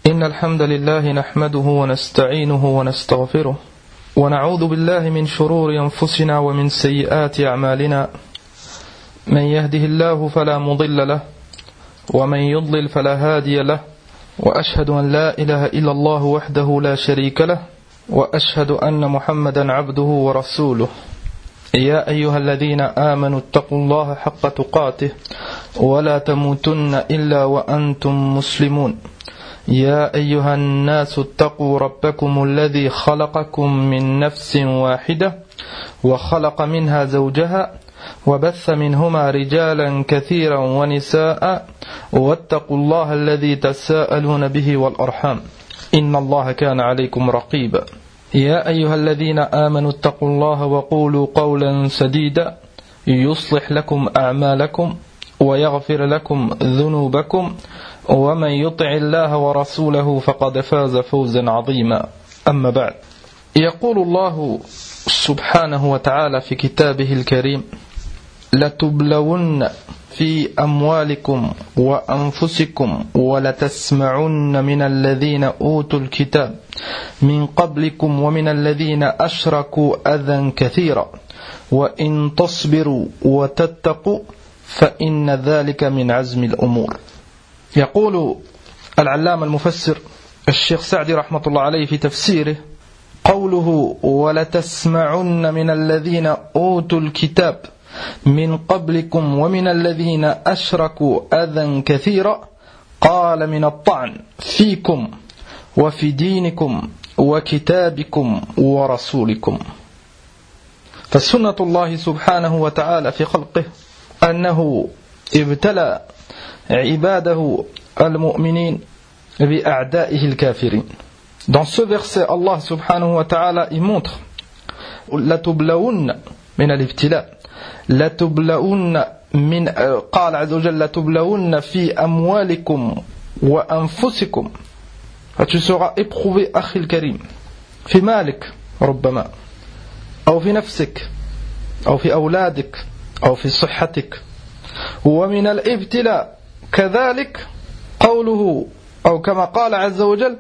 إن الحمد لله نحمده ونستعينه ونستغفره ونعوذ بالله من شرور أنفسنا ومن سيئات أعمالنا من يهده الله فلا مضل له ومن يضلل فلا هادي له وأشهد أن لا إله إلا الله وحده لا شريك له وأشهد أن محمدا عبده ورسوله يا أيها الذين آمنوا اتقوا الله حق تقاته ولا تموتن إلا وأنتم مسلمون يا أيها الناس اتقوا ربكم الذي خلقكم من نفس واحدة وخلق منها زوجها وبث منهما رجالا كثيرا ونساء واتقوا الله الذي تساءلون به والأرحام إن الله كان عليكم رقيبا يا أيها الذين آمنوا اتقوا الله وقولوا قولا سديدا يصلح لكم أعمالكم ويغفر لكم ذنوبكم ومن يطع الله ورسوله فقد فاز فوزا عظيما أما بعد يقول الله سبحانه وتعالى في كتابه الكريم لتبلون في أموالكم وأنفسكم ولتسمعن من الذين أوتوا الكتاب من قبلكم ومن الذين أشركوا أذى كثيرا وإن تصبروا وتتقوا فإن ذلك من عزم الأمور. يقول العلامة المفسر الشيخ سعدي رحمة الله عليه في تفسيره قوله ولتسمعن من الذين أوتوا الكتاب من قبلكم ومن الذين أشركوا أذى كثيرا قال من الطعن فيكم وفي دينكم وكتابكم ورسولكم. فسنة الله سبحانه وتعالى في خلقه أنه ابتلى عباده المؤمنين بأعدائه الكافرين. Dans ce verset, Allah subhanahu wa ta'ala il montre لتبلون من الابتلاء لتبلون من قال عز وجل لتبلون في أموالكم وأنفسكم tu seras éprouvé أخي الكريم في مالك ربما أو في نفسك أو في أولادك أو في صحتك ومن الابتلاء كذلك قوله أو كما قال عز وجل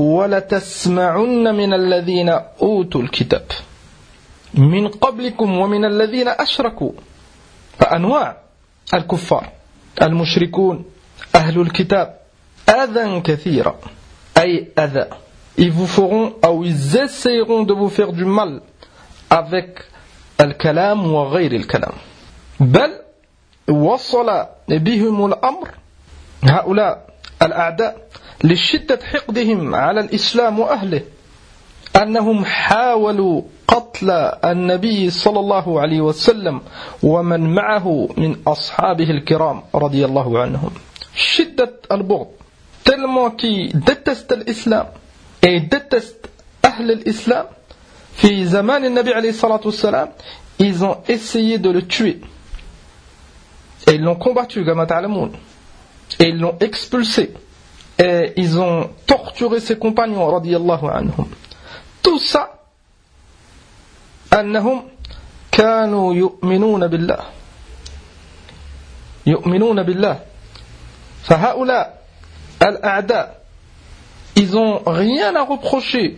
ولتسمعن من الذين أوتوا الكتاب من قبلكم ومن الذين أشركوا فأنواع الكفار المشركون أهل الكتاب أذى كثيرا أي أذى ils vous feront ou ils essaieront de vous faire du mal avec الكلام وغير الكلام بل وصل بهم الأمر هؤلاء الأعداء لشدة حقدهم على الإسلام وأهله أنهم حاولوا قتل النبي صلى الله عليه وسلم ومن معه من أصحابه الكرام رضي الله عنهم. شدة البغض tellement qu'ils détestent l'islam et détestent أهل الإسلام في زمان النبي عليه الصلاة والسلام ils ont essayé de le tuer et ils l'ont combattu كما تعلمون et ils l'ont expulsé et ils ont torturé ses compagnons رضي الله عنهم. Tout ça أنهم كانوا يؤمنون بالله فهؤلاء الأعداء ils ont rien à reprocher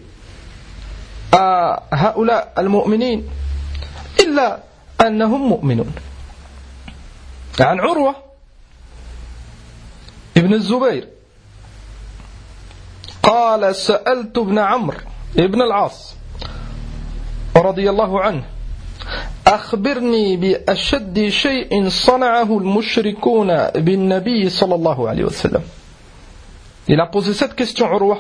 à هؤلاء المؤمنين إلا أنهم مؤمنون. عن عروة ابن الزبير قال سألت ابن عمرو ابن العاص رضي الله عنه أخبرني بأشد شيء صنعه المشركون بالنبي صلى الله عليه وسلم. Il a posé cette question Urwa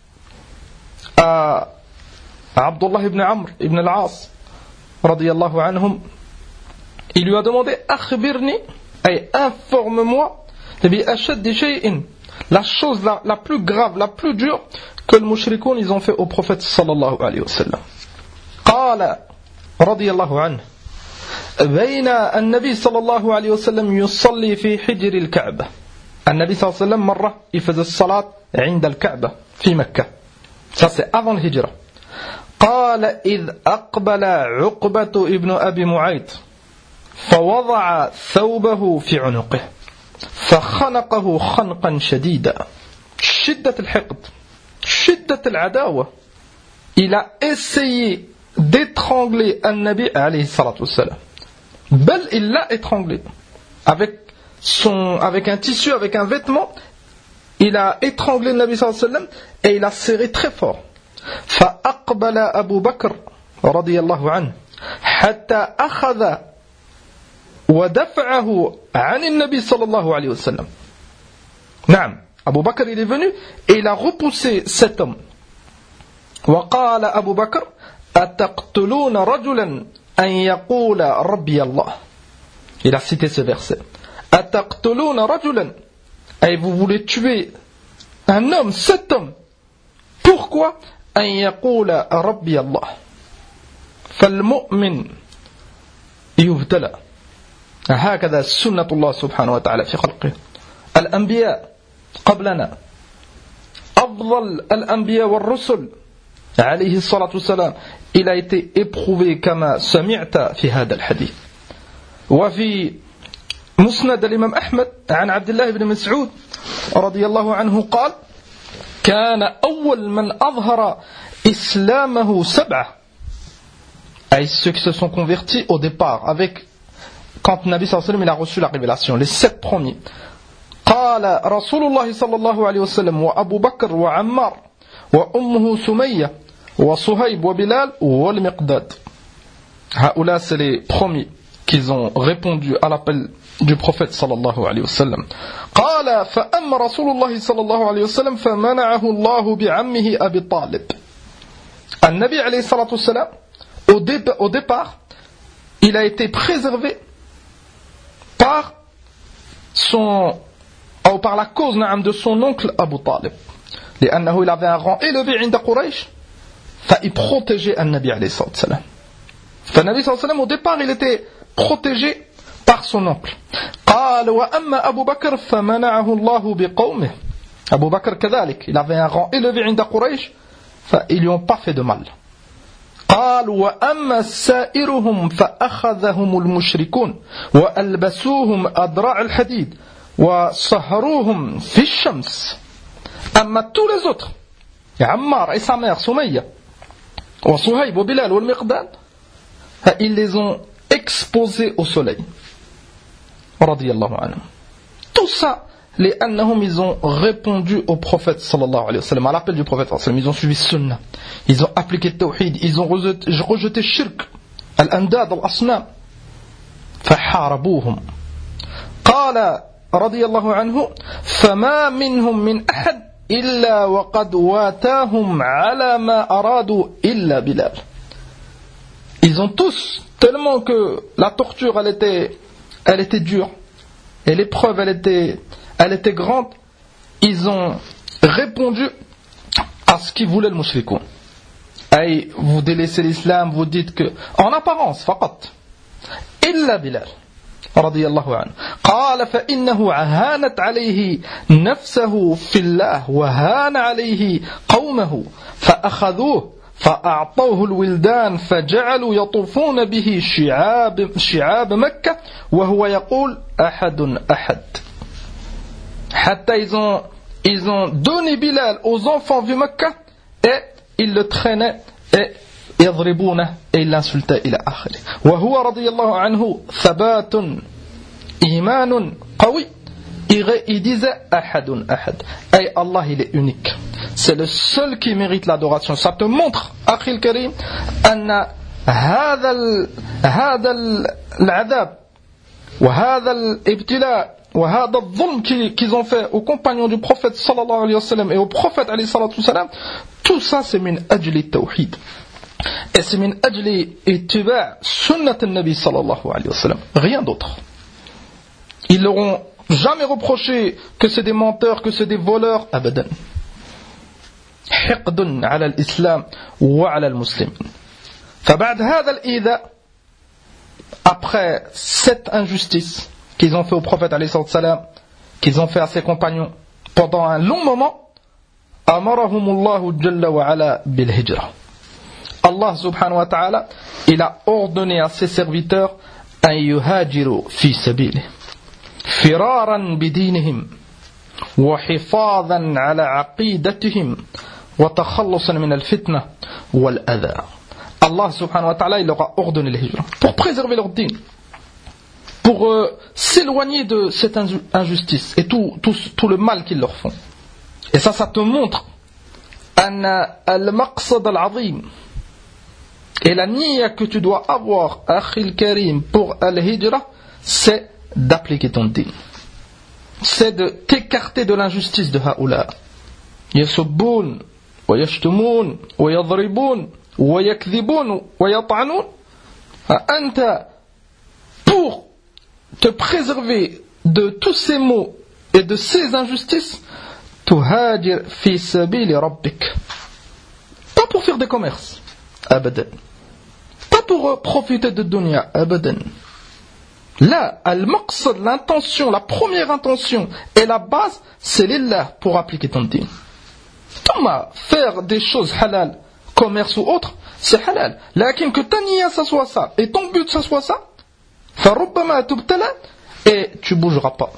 à Abdullah ibn Amr ibn al-As radiyallahu anhum. Il lui a demandé أخبرني أي informe-moi بأشد شيء la chose la plus grave, la plus dure que les mushrikoun ils ont fait au prophète sallallahu alayhi wa sallam. قال رضي الله عنه بين النبي صلى الله عليه وسلم يصلي في حجر الكعبة. النبي صلى الله عليه وسلم مرة يفز الصلاة عند الكعبة في مكة. Ça c'est avant le hijra. قال إذ أقبل عقبة ابن أبي معيط فوضع ثوبه في عنقه فخنقه خنقا شديدا. شدة الحقد shiddat al-adawa, il a essayé d'étrangler un-Nabi alayhi salatu wassalam. Bel, il l'a étranglé avec un tissu, avec un vêtement. Il a étranglé le Nabi sallallahu alayhi wa sallam et il a serré très fort. فأقبل أبو بكر رضي الله عنه حتى أخذ ودفعه عن النبي صلى الله عليه وسلم. نعم, Abu Bakr il est venu et il a repoussé cet homme. وقال أبو بكر أتقتلون رجلا أن يقول ربي الله. Il a cité ce verset. أتقتلون رجلا, et vous voulez tuer un homme, cet homme. Pourquoi? أن يقول ربي الله. فالمؤمن يبتلى. هكذا سنة الله سبحانه وتعالى في خلقه. الأنبياء قبلنا أفضل الأنبياء والرسل عليه الصلاة والسلام, il a été éprouvé كما سمعت في هذا الحديث. وفي مسند الإمام أحمد عن عبد الله بن مسعود رضي الله عنه قال كان أول من أظهر إسلامه 7, أي ceux qui se sont convertis au départ quand Nabi sallallahu alayhi wa sallam il a reçu la révélation, les 7 premiers. قال رسول الله صلى الله عليه وسلم وأبو بكر وعمار وأمه سمية وصهيب وبلال والمقداد. هؤلاء c'est les premiers qui ont répondu à l'appel du prophète sallallahu alayhi wa sallam. قال فأما رسول الله صلى الله عليه وسلم فمنعه الله بعمه أبي طالب. النبي عليه الصلاة والسلام au départ il a été préservé par la cause de son oncle Abu Talib. لأنه il avait un rang élevé عند قريش, فil protégeait النبي عليه الصلاة والسلام. فالنبي صلى الله عليه وسلم au départ il était protégé par son oncle. قال وأما أبو بكر فمنعه الله بقومه. Abu Bakr كذلك, il avait un rang élevé عند قريش, فإils lui ont pas fait de mal. قال وأما سائرهم فأخذهم المشركون وألبسوهم أدراع الحديد وصهروهم في الشمس. أما tous les autres, Ammar et sa mère Soumaïa, وصهيب وبلال والمقداد, ils les ont exposés au soleil. رضي الله عنهم. Tout ça, لأنهم ils ont répondu au prophète sallallahu alayhi wa sallam, à l'appel du prophète sallallahu alayhi wa sallam. Ils ont suivi sunna, ils ont appliqué le tawhid, ils ont rejeté shirk, al-andad, al-asnam. فحاربوهم. قال رضي الله عنه فما منهم من أحد إلا وقد واتاهم على ما أرادوا إلا بلال. Ils ont tous, tellement que la torture elle était dure et l'épreuve elle était grande, ils ont répondu à ce qu'ils voulaient le mushrikoun. Et vous délaissez l'islam, vous dites que en apparence faqat illa Bilal رضي الله عنه. قال فإنه هانت عليه نفسه في الله وهان عليه قومه فأخذوه فأعطوه الولدان فجعلوا يطوفون به شعاب مكة وهو يقول أحد أحد. حتى ils ont donné Bilal aux enfants de Mecca et ils le traînaient et يضربونه et ils l'insultaient إلى آخره. وهو رضي الله عنه ثبات إيمان قوي. Il disait أحد أحد, أي Allah il est unique, c'est le seul qui mérite l'adoration. Ça te montre أخي الكريم أن هذا العذاب وهذا الابتلاء وهذا الظلم qu'ils ont fait aux compagnons du prophète sallallahu alayhi wa sallam et au prophète alayhi salatu wa sallam, tout ça c'est min ajli tawhid et c'est min ajli ittiba' sunnat al-nabi sallallahu alayhi wa sallam, rien d'autre. Ils l'auront jamais reproché que c'est des menteurs, que c'est des voleurs, abadan. حقد على الإسلام وعلى المسلمين. فبعد هذا الإيذاء, après cette injustice qu'ils ont fait au prophète alayhi salam, qu'ils ont fait à ses compagnons pendant un long moment, أمرهم الله جل وعلا بالهجرة. Allah subhanahu wa ta'ala, il a ordonné à ses serviteurs أن يهاجروا في سبيله فرارا بدينهم وحفاظا على عقيدتهم وتخلصا من الفتنة والأذى. Allah subhanahu wa ta'ala, il leur a ordonné le hijra pour préserver leur dîn, pour s'éloigner de cette injustice et tout le mal qu'ils leur font. Et ça te montre al-maqsad al-azim et la niya que tu dois avoir, akhil karim, pour al-hijra, c'est d'appliquer ton dîn, c'est de t'écarter de l'injustice de haoula. Yasubboun wa yashtumoun wa yadriboun wa yakdhiboun wa yat'anoun. Anta, pour te préserver de tous ces maux et de ces injustices, tuhajir fi sabili rabbik. Pas pour faire des commerces, abadan. Pas pour profiter de dunya, abadan. Là, al-maqsad, l'intention, la première intention et la base, c'est lillah, pour appliquer ton dîn. Thomas, faire des choses halal, commerce ou autre, c'est halal. Lakin que ta niya ça soit ça, et ton but ça soit ça, farubbama tubtala, et tu bougeras pas.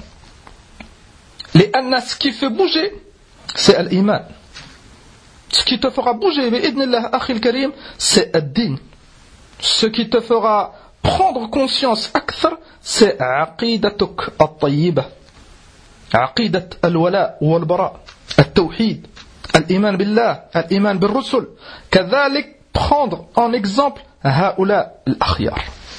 Les annas, ce qui fait bouger, c'est l'iman. Ce qui te fera bouger, bi'idnillah, akhil karim, c'est ad-din. Ce qui te fera prendre conscience akthar, c'est aqidatuk at-tayyiba, aqidat al-wala wal-bara, al-tawhid, al-iman billah, al-iman bil-rusul. Kadhalik, prendre en exemple haoula al-akhyar.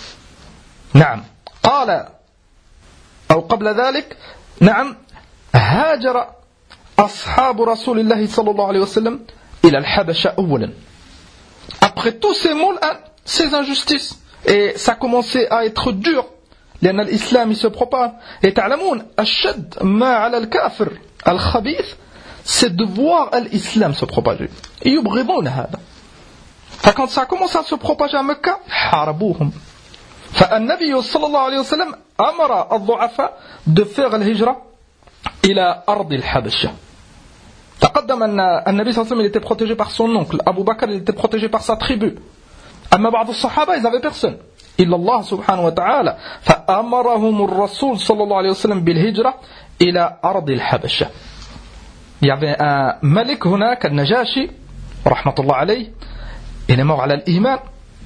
نعم قال أو قبل ذلك نعم هاجر أصحاب رسول الله صلى الله عليه وسلم إلى الحبشة أولا. Après tous ces mots, ces injustices, et ça commençait à être dur, لأن الإسلام se propage. Et تعلمون أشد ما على الكافر الخبيث, c'est de voir l'islam se propager. يبغضون هذا. Quand ça commence à se propager à Mecca, حاربوهم. فالنبي صلى الله عليه وسلم أمر الضعفاء de faire الهجرة إلى أرض الحبشة. تقدم أن النبي صلى الله عليه وسلم était protégé par son oncle. Abu Bakr il était protégé par sa tribu. أما بعض الصحابة ils n'avaient personne إلا الله سبحانه وتعالى. فأمرهم الرسول صلى الله عليه وسلم بالهجرة إلى أرض الحبشة. Il y avait un malik هناك النجاشي رحمة الله عليه. Il est mort على الإيمان.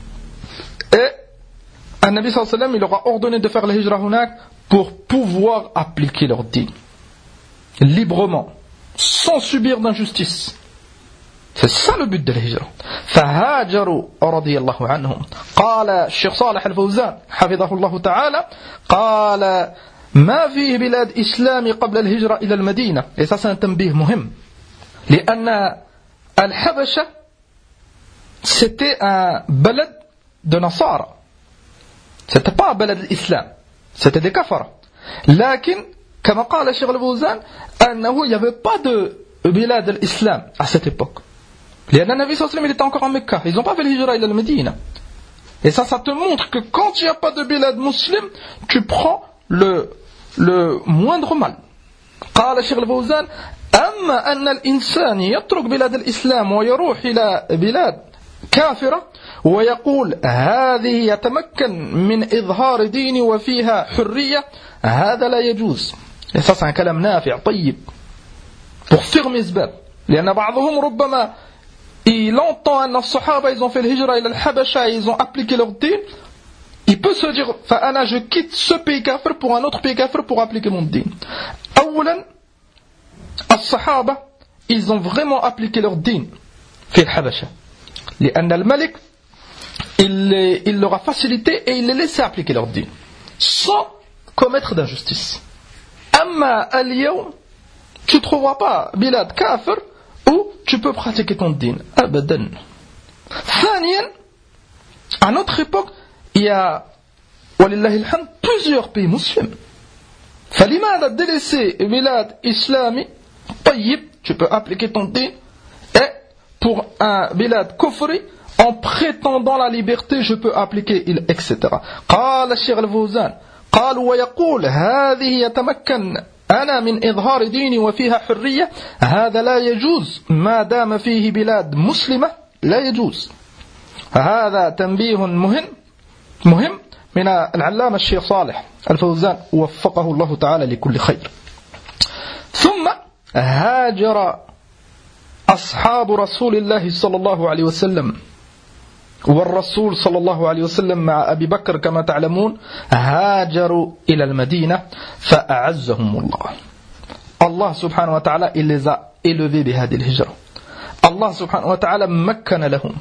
Et un Nabi sallallahu alayhi wa sallam, il leur a ordonné de faire la hijra hunak pour pouvoir appliquer leur dîn librement, sans subir d'injustice. C'est ça le but de la hijra. فهاجروا رضي الله عنهم. قال الشيخ صالح الفوزان حفظه الله تعالى قال ما فيه بلاد إسلام قبل الهجرة إلى المدينة. Et ça c'est un تنبيه مهم. لأن الحبشة c'était un بلد de Nasara. C'était pas بلد الإسلام, c'était des kafara. لكن كما قال الشيخ الفوزان أنه il n'y avait pas de بلاد الإسلام à cette époque. لأن النبي صلى الله عليه وسلم il était encore en Mecca. Ils n'ont pas fait le hijra إلى المدينة. Et ça te montre que quand il n'y a pas de بلاد مسلم, tu prends le moindre mal. قال الشيخ الفوزان أما أن الإنسان يترك بلاد الإسلام ويروح إلى بلاد كافرة ويقول هذه يتمكن من إظهار ديني وفيها حرية, هذا لا يجوز. Et ça c'est un كلام نافع طيب pour fermer ce bab. لأن بعضهم ربما il entend أن الصحابة ils ont fait le hijra إلى الحبشة, ils ont appliqué leur din, il peut se dire فأنا je quitte ce pays kafir pour un autre pays kafir pour appliquer mon din. أولا الصحابة ils ont vraiment appliqué leur din في الحبشة لأن الملك il leur a facilité et il les laissait appliquer leur din sans commettre d'injustice. Amma al-yawm, tu ne trouveras pas bilad kafir où tu peux pratiquer ton din. Abadan. Thaniyan, à notre époque, il y a, walillahi alhamd, plusieurs pays musulmans. فلماذا délaisser bilad islami tayyib, tu peux appliquer ton din, et pour un bilad kufri, en prétendant la liberté, je peux appliquer, etc. قال الشيخ الفوزان قال ويقول هذه يتمكن أنا من إظهار ديني وفيها حرية, هذا لا يجوز ما دام فيه بلاد مسلمة, لا يجوز. هذا تنبيه مهم من العلامة الشيخ صالح الفوزان وفقه الله تعالى لكل خير. ثم هاجر أصحاب رسول الله صلى الله عليه وسلم والرسول صلى الله عليه وسلم مع أبي بكر كما تعلمون هاجروا إلى المدينة فأعزهم الله. Allah subhanahu wa ta'ala, il les a élevés بهذه الهجرة. Allah subhanahu wa ta'ala مكن لهم.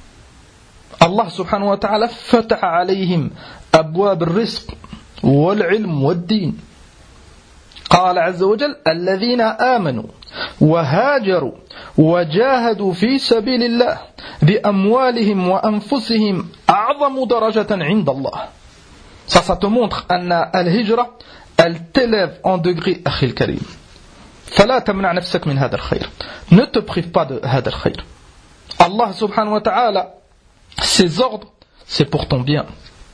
Allah subhanahu wa ta'ala فتح عليهم أبواب الرزق والعلم والدين. قال عز وجل الذين آمنوا وهاجروا وجاهدوا في سبيل الله بأموالهم وأنفسهم أعظم درجة عند الله. Ça te montre أن الهجرة elle t'élève en degré أخي الكريم. فلا تمنع نفسك من هذا الخير. Ne te prive pas de هذا الخير. Allah subhanahu wa ta'ala, ses ordres, c'est pour ton bien.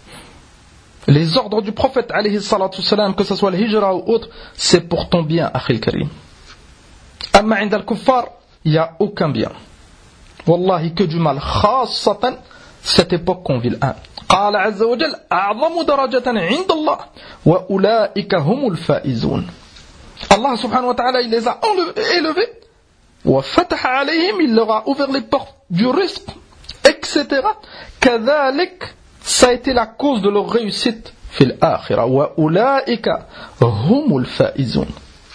Les ordres du prophète alayhi salatu salam, que ce soit le hijra ou autre, c'est pour ton bien, akhi al-karim. Amma inda al-kuffar, il n'y a aucun bien. Wallahi, que du mal. Khassatan, cette époque qu'on vit l'un. قال عز وجل أعظم درجة عند الله وأولئك هم الفائزون. Allah subhanahu wa ta'ala, il les a élevés. وفتح عليهم, il leur a ouvert les portes du risque, etc. كذلك, ça a été la cause de leur réussite في الآخرة. وأولئك هم الفائزون.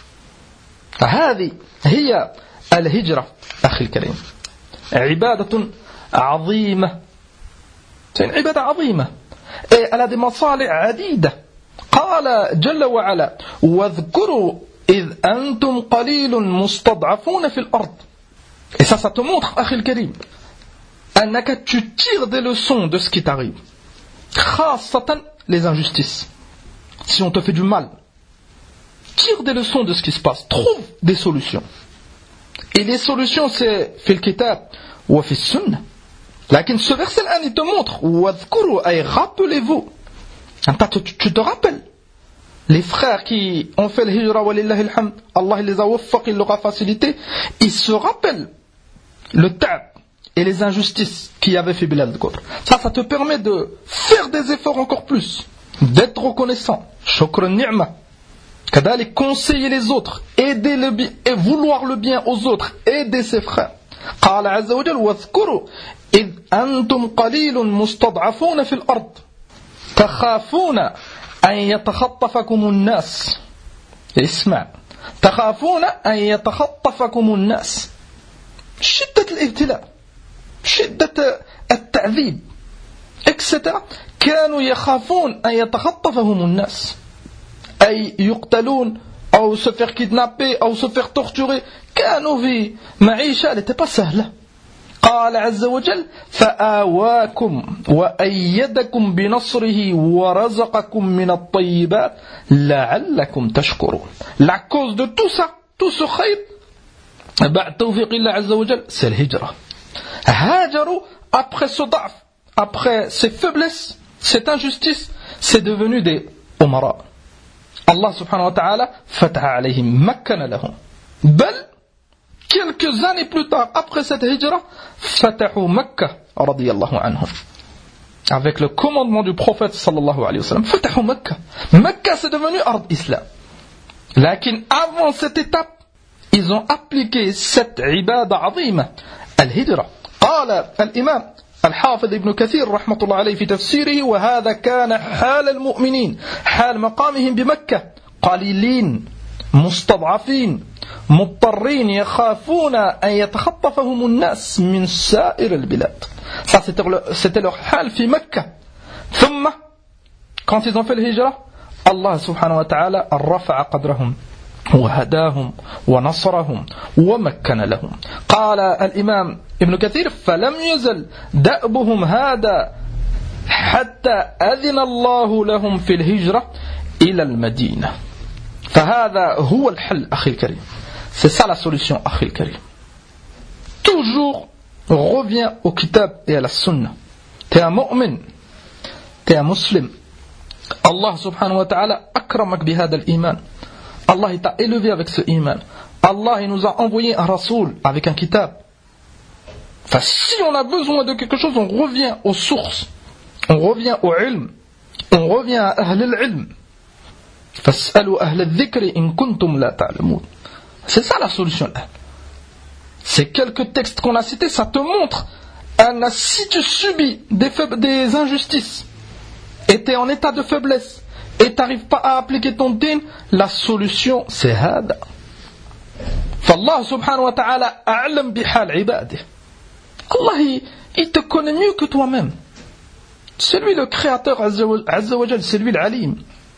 هذه هي الهجرة أخي الكريم. عبادة عظيمة. C'est une عبادة عظيمة. Et elle a des مصالح عديدة. قال جل وعلا واذكروا إذ أنتم قليل مستضعفون في الأرض. Et ça te montre أخي الكريم أنك tu tires des leçons de ce qui t'arrive. خاصة les injustices. Si on te fait du mal, tire des leçons de ce qui se passe. Trouve des solutions. Et les solutions, c'est في الكتاب وفي السنة. Lakin ce verset-là, il te montre وَاذْكُرُوا, ay rappelez-vous. Tu te rappelles les frères qui ont fait le hijra, walillahi alhamd, Allah les a waffaq, il leur a facilité, ils se rappellent le ta'ab et les injustices qu'il y avait fait Bilal al-Qadr. Ça te permet de faire des efforts encore plus, d'être reconnaissant. Shukr al-ni'ma. Kadalik, conseiller les autres, aider le bien et vouloir le bien aux autres, aider ses frères. قال عز وجل واذكروا إذ أنتم قليل مستضعفون في الأرض تخافون أن يتخطفكم الناس. اسمع, تخافون أن يتخطفكم الناس. شدة الابتلاء, شدة التعذيب, etc. كانوا يخافون أن يتخطفهم الناس, أي يقتلون أو se faire kidnapper أو se faire torturer. كانوا في معيشة n'était pas سهلة. قال عز وجل فآواكم وأيدكم بنصره ورزقكم من الطيبات لعلكم تشكرون. La cause de tout ça, tout ce خير, بعد توفيق الله عز وجل, c'est الهجرة. هاجروا après ce ضعف, après ces faiblesses, cette injustice, c'est devenu des أمراء. Allah subhanahu wa ta'ala فتح عليهم, مكن لهم. بل quelques années plus tard, après cette hijra, Fatahu Makkah, radiyallahu anhum. Avec le commandement du prophète, sallallahu alayhi wa sallam. Fatahu Makkah. Makkah, c'est devenu Ard Islam. Lakin, avant cette étape, ils ont appliqué cette ibada azima, al-hijra. قال الإمام الحافظ ابن كثير رحمة الله عليه في تفسيره وهذا كان حال المؤمنين حال مقامهم بمكة قليلين مستضعفين مضطرين يخافون أن يتخطفهم الناس من سائر البلاد. Ça c'était leur حال في مكة. ثم quand ils ont fait le hijra, Allah subhanahu wa ta'ala رفع قدرهم وهداهم ونصرهم ومكن لهم. قال الإمام ابن كثير فلم يزل دأبهم هذا حتى أذن الله لهم في الهجرة إلى المدينة. فهذا هو الحل أخي الكريم. C'est ça la solution أخي الكريم. Toujours reviens au kitab et à la sunna. T'es un mu'min, t'es un muslim. Allah subhanahu wa ta'ala akramak bihada al-iman. Allah t'a élevé avec ce iman. Allah il nous a envoyé un rasoul avec un kitab. Enfin, si on a besoin de quelque chose, on revient aux sources, on revient au ilm, on revient à ahl al-ilm. فاسألوا أهل الذكر إن كنتم لا تعلمون. C'est ça la solution là. Ces quelques textes qu'on a cités, ça te montre, si tu subis des injustices, et tu es en état de faiblesse, et tu n'arrives pas à appliquer ton din, la solution c'est hada. فالله سبحانه وتعالى أعلم بحال عباده. Allah, il te connaît mieux que toi-même. C'est lui le créateur Azza wa Jal, c'est lui l'alim.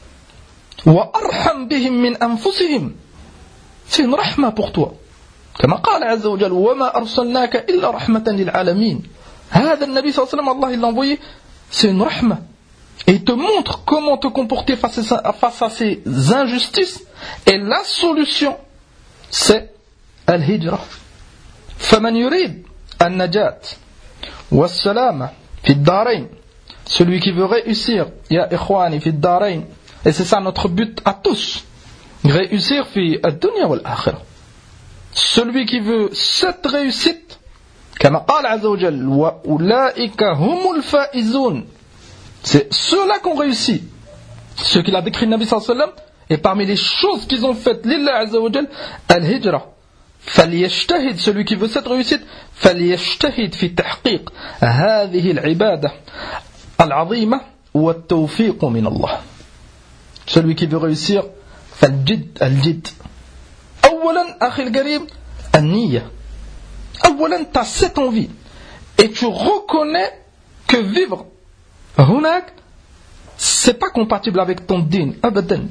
Wa arham bihim min anfusihim. C'est une rahma pour toi. كما قال عز وجل وما أرسلناك إلا رحمة للعالمين. هذا النبي صلى الله عليه وسلم, Allah il l'a envoyé, c'est une rahma. Et il te montre comment te comporter face à ces injustices. Et la solution, c'est al-hijra. فمن يريد النجاة والسلامة في الدارين. Celui qui veut réussir, ya ikhwani fi ad-darain, et c'est ça notre but à tous, réussir fi ad-dunya wal akhirah. Celui qui veut cette réussite, كما قال عز وجل وأولئك هم الفائزون, c'est ceux-là qu'on réussit. Ce qu'il a décrit le Nabi sallallahu alayhi wa sallam, et parmi les choses qu'ils ont faites, lillah azza wa jal, al-hijra. فليجتهد, celui qui veut cette réussite, فليجتهد في تحقيق هذه العبادة العظيمة والتوفيق من الله. Celui qui veut réussir, فالجد الجد. أولا أخي القريب النية. أولا t'as cette envie et tu reconnais que vivre هناك c'est pas compatible avec ton din أبدا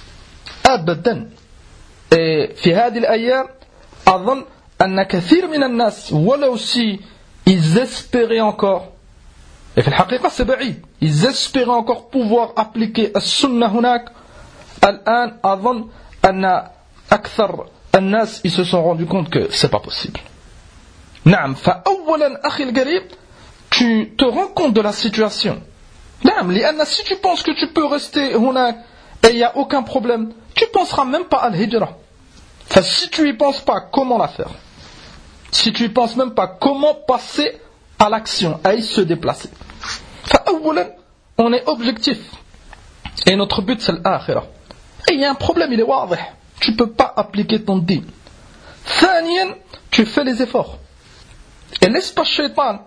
أبدا. Et في هذه الأيام أظن أن كثير من الناس ولو si ils espéraient encore, et في الحقيقة c'est بعيد, ils espéraient encore pouvoir appliquer السنة هناك, الآن أظن أن أكثر الناس ils se sont rendus compte que c'est pas possible. نعم فأولا أخي القريب tu te rends compte de la situation. نعم لأن si tu penses que tu peux rester هناك et il n'y a aucun problème, tu ne penseras même pas à l'hijra. Enfin, si tu n'y penses pas, comment la faire? Si tu n'y penses même pas, comment passer à l'action, à y se déplacer? Enfin, on est objectif. Et notre but, c'est l'akhirah. Et il y a un problème, il est wadih. Tu ne peux pas appliquer ton din. Thaniyan, tu fais les efforts. Et laisse pas shaitan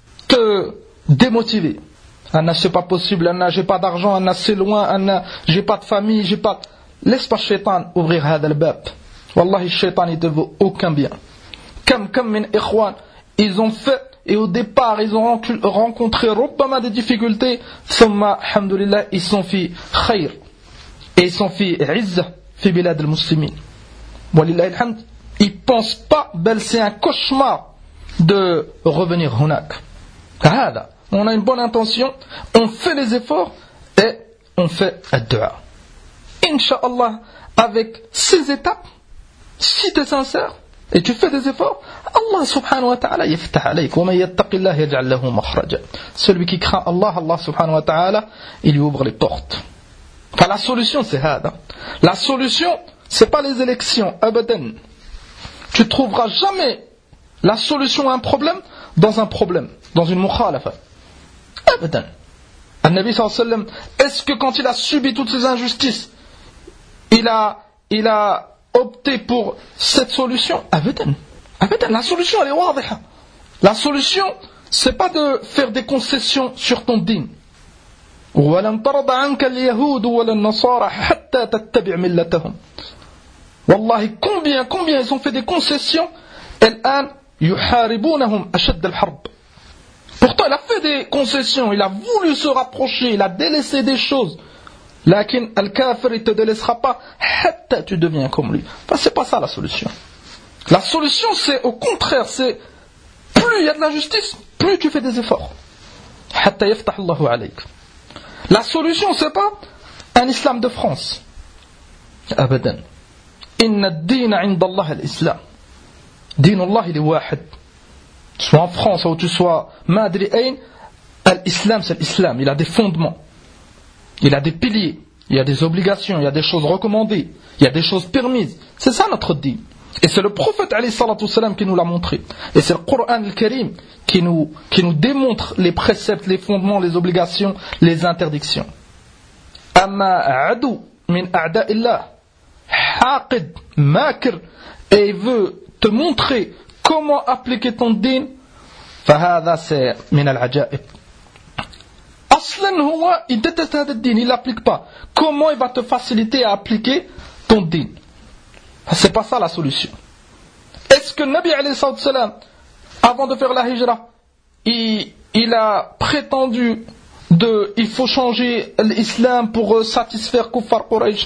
te démotiver. Anna, c'est pas possible. Anna, j'ai pas d'argent. Anna, c'est loin. Anna, j'ai pas de famille. J'ai pas. Laisse pas shaitan ouvrir hada al-bab. Wallahi, shaitan, il te vaut aucun bien. Comme min ikhwan, ils ont fait, et au départ, ils ont rencontré rubbama des difficultés. Thumma, alhamdulillah, ils sont fi khayr. Et ils sont fi izza, fi bilad al-muslimin. Walillahi alhamd. Ils pensent pas, bel, c'est un cauchemar de revenir hunak. Hada. On a une bonne intention, on fait les efforts et on fait ad-du'a. Inch'Allah, avec ces étapes, si tu es sincère et tu fais des efforts, Allah subhanahu wa ta'ala yaftah alayk. Wa man yattaqillah yaj'al lahu makhraja. Celui qui craint Allah, Allah subhanahu wa ta'ala, il lui ouvre les portes. Enfin, la solution c'est hada. La solution, c'est pas les élections, abadan. Tu trouveras jamais la solution à un problème, dans une mukhalafa. Abadan. Al-Nabi sallallahu alayhi wa sallam, est-ce que quand il a subi toutes ces injustices, il a opté pour cette solution? Abadan. Abadan. La solution, elle est wadiha. La solution, c'est pas de faire des concessions sur ton din. وَلَنْ تَرْضَ عَنْكَ الْيَهُودُ وَلَا النَّصَارَى حَتَّى تَتَّبِعْ مِلَّتَهُمْ. Wallahi, combien ils ont fait des concessions, الآن يحاربونهم أشد الحرب. Pourtant, il a fait des concessions, il a voulu se rapprocher, il a délaissé des choses. Lakin al-kafir, il ne te délaissera pas, hatta tu deviens comme lui. Enfin, c'est pas ça la solution. La solution, c'est au contraire, c'est plus il y a de l'injustice, plus tu fais des efforts. Hatta yaftah Allahu alayk. La solution, c'est pas un islam de France. Abadan. Inna ad-dina 'inda Allah al-islam. Din Allah, il est wahid. Soit en France ou tu sois Madri Ain, l'islam c'est l'islam, il a des fondements, il a des piliers, il y a des obligations, il y a des choses recommandées, il y a des choses permises. C'est ça notre din. Et c'est le prophète alayhi salatu salam qui nous l'a montré. Et c'est le Coran al-Karim qui nous démontre les préceptes, les fondements, les obligations, les interdictions. Amma adu min a'da'illah, haqid, makir, et il veut te montrer comment appliquer ton din, فهذا c'est من العجائب. أصلاً il déteste هذا الدين, il l'applique pas. Comment il va te faciliter à appliquer ton din? C'est pas ça la solution. Est-ce que Nabi alayhi salam, avant de faire la hijra, il a prétendu il faut changer l'islam pour satisfaire Kuffar Quraysh?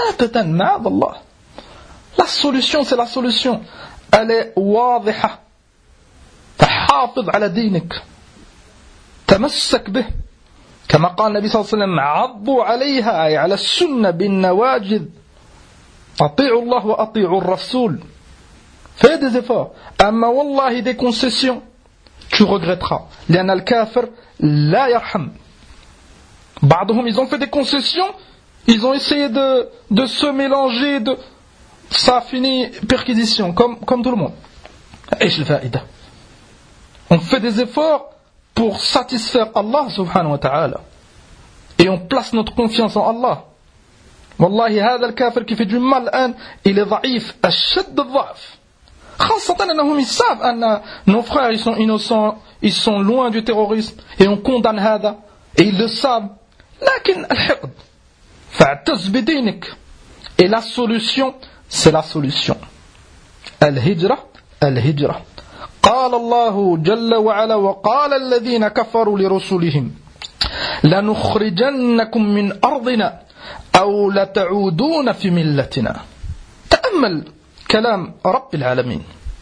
La solution, c'est la solution. Elle est واضحة. تحافظ على دينك. تمسك به. كما قال النبي صلى الله عليه وسلم عضوا عليها أي على السنة بالنواجذ. أطيعوا الله وأطيعوا الرسول. Fais des efforts. أما والله des concessions, tu regretteras. لأن الكافر لا يرحم. بعضهم ils ont fait des concessions, ils ont essayé de se mélanger, ça a fini perquisition, comme tout le monde. إيش الفائدة? On fait des efforts pour satisfaire Allah subhanahu wa ta'ala. Et on place notre confiance en Allah. Wallahi, هذا الكافر qui fait du mal الآن, il est ضعيف, أشد الضعف. خاصة أنهم ils savent أن nos frères ils sont innocents, ils sont loin du terrorisme, et on condamne هذا, et ils le savent. لكن الحقد فاعتز بدينك. Et la solution, c'est la solution. الهجرة قال الله جل وعلا وقال الذين كفروا لرسلهم لنخرجنكم من أرضنا أو لتعودون في ملتنا. تأمل كلام رب العالمين.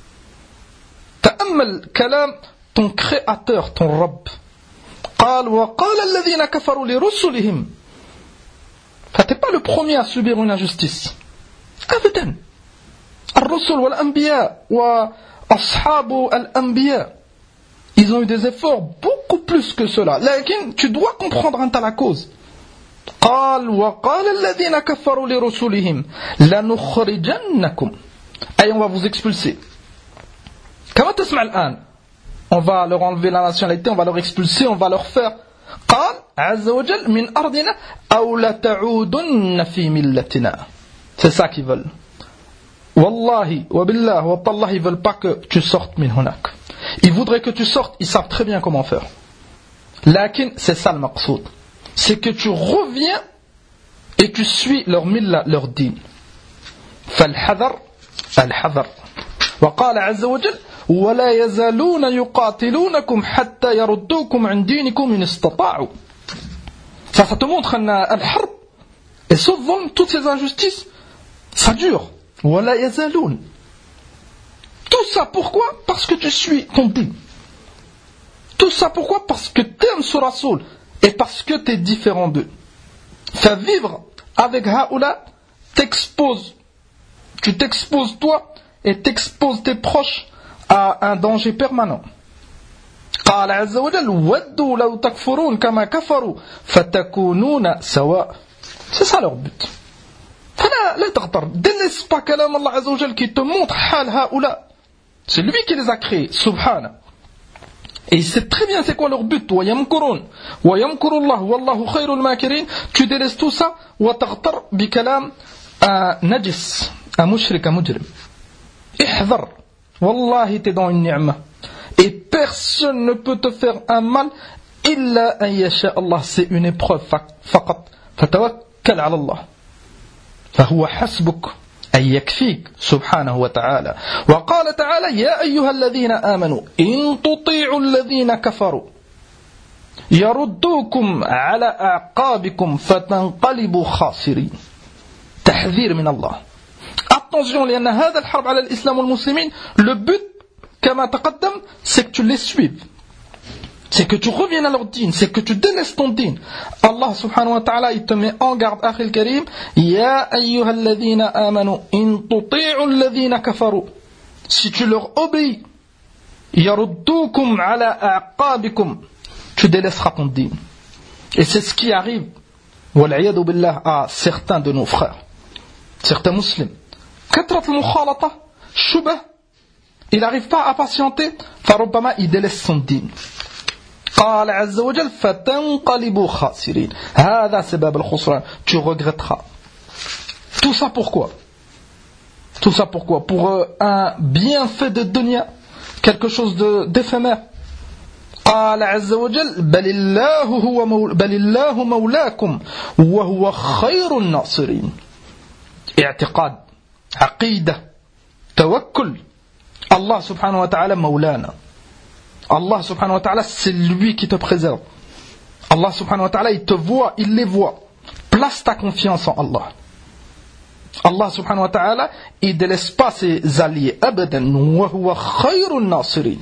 تأمل كلام ton créateur, ton رب. قال وقال الذين كفروا لرسلهم. T'es pas le premier à subir une injustice. أبدا. الرسل والأنبياء وأصحاب الأنبياء, ils ont eu des efforts beaucoup plus que cela. لكن tu dois comprendre أنت la cause. قال وقال الذين كفروا لرسلهم لنخرجنكم. أي on va vous expulser. كما تسمع الآن, on va leur enlever la nationalité, on va leur expulser, on va leur faire. قال عز وجل من أرضنا أو لتعودن في ملتنا. C'est ça qu'ils veulent. Wallahi, wabillah, watallah, ils veulent pas que tu sortes min hunak. Ils voudraient que tu sortes, ils savent très bien comment faire. Lakin, c'est ça le maqsoud. C'est que tu reviens et tu suis leur milla, leur din. فالحذر الحذر. وقال عز وجل ولا يزالون يقاتلونكم حتى يردوكم عن دينكم إن استطاعوا. Ça te montre الحرب et ce vol, toutes ces injustices, ça dure. ولا يزالون. Tout ça pourquoi? Parce que tu suis ton din. Tout ça pourquoi? Parce que tu aimes ce Rasoul et parce que tu es différent d'eux. Faire vivre avec Haoula, tu t'exposes toi et t'exposes tes proches à un danger permanent. قال عز وجل ودوا لو تكفرون كما كفروا فتكونون سواء. C'est ça leur but. لا تغتر. Délaisse pas كلام الله عز وجل qui te montre حال هؤلاء. C'est lui qui les a créés, subhana. Et il sait très bien c'est quoi leur but. ويمكرون ويمكر الله والله خير الماكرين. Tu délaisses tout ça وتغتر بكلام نجس, un mushrik, un mujrim. احذر. والله t'es dans une ni'ma. Et personne ne peut te faire un mal إلا أن يشاء الله. C'est une épreuve فقط. فتوكل على الله. فهو حسبك أي يكفيك سبحانه وتعالى. وقال تعالى يا أيها الذين آمنوا إن تطيعوا الذين كفروا يردوكم على أعقابكم فتنقلبوا خاسرين. تحذير من الله. Attention, لأن هذا الحرب على الإسلام والمسلمين, le but كما تقدم c'est que tu les suives, c'est que tu reviennes à leur din, c'est que tu délaisses ton din. Allah subhanahu wa ta'ala il te met en garde, akhi al-karim, ya ayyuha alladhina amanu in tuti'u alladhina kafaru. Si tu leur obéis, yaruddukum ala a'qabikum, tu délaisseras ton din. Et c'est ce qui arrive, wal'iyadu billah, à certains de nos frères, certains musulmans. Katrat al-mukhalata, shubah, il n'arrive pas à patienter, farubama il délaisse son din. قال عز وجل فتنقلبوا خاسرين. هذا سبب الخسران. Tu regretteras. Tout ça pourquoi? Tout ça pourquoi? Pour un bienfait de dunya, quelque chose d'éphémère. قال عز وجل بل الله مولاكم وهو خير الناصرين. اعتقاد, عقيدة, توكل. Allah subhanahu wa ta'ala مولانا. Allah subhanahu wa ta'ala c'est lui qui te préserve. Allah subhanahu wa ta'ala il te voit, il les voit. Place ta confiance en Allah. Allah subhanahu wa ta'ala il ne délaisse pas ses alliés. أبدا وهو خير الناصرين.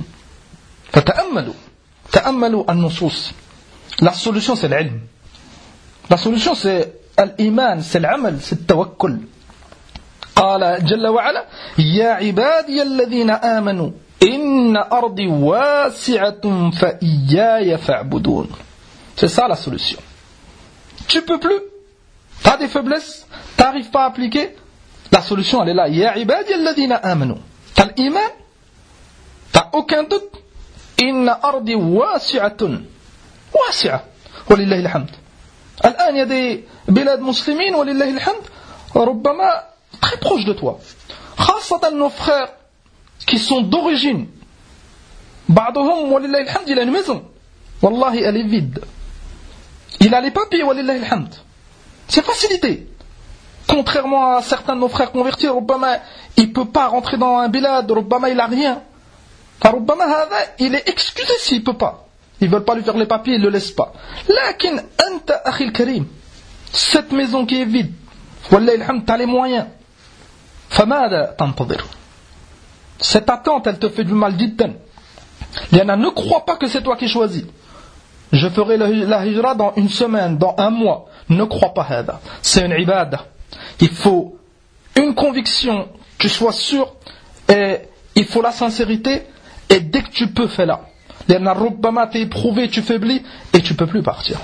فتأملوا النصوص. La solution c'est l'ilm. La solution c'est الإيمان, c'est العمل, c'est التوكل. قال جل وعلا يا عبادي الذين آمنوا إن أرضي واسعة فإياي فاعبدون. C'est ça la solution. Tu peux plus, tu as des faiblesses, tu n'arrives pas à appliquer, la solution elle est là. يا عبادي الذين آمنوا. Tu as l'iman, tu n'as aucun doute. إن أرضي واسعة ولله الحمد. الآن il y a des بلاد مسلمين ولله الحمد ربما très proches de toi. خاصة nos frères qui sont d'origine. بعضهم ولله الحمد il a une maison. Wallahi elle est vide. Il a les papiers ولله الحمد. C'est facilité. Contrairement à certains de nos frères convertis, ربما il ne peut pas rentrer dans un bilad, ربما il n'a rien. فربما هذا il est excusé s'il ne peut pas. Ils ne veulent pas lui faire les papiers, ils ne le laissent pas. لكن أنت أخي الكريم, cette maison qui est vide, ولله الحمد tu as les moyens. فماذا تنتظر? Cette attente elle te fait du mal jiddan. Liana, ne crois pas que c'est toi qui choisis. Je ferai la hijra dans une semaine, dans un mois. Ne crois pas هذا. C'est une ibada. Il faut une conviction, tu sois sûr, et il faut la sincérité, et dès que tu peux, fais-la. Liana, ربما t'es éprouvé, tu faiblis, et tu ne peux plus partir.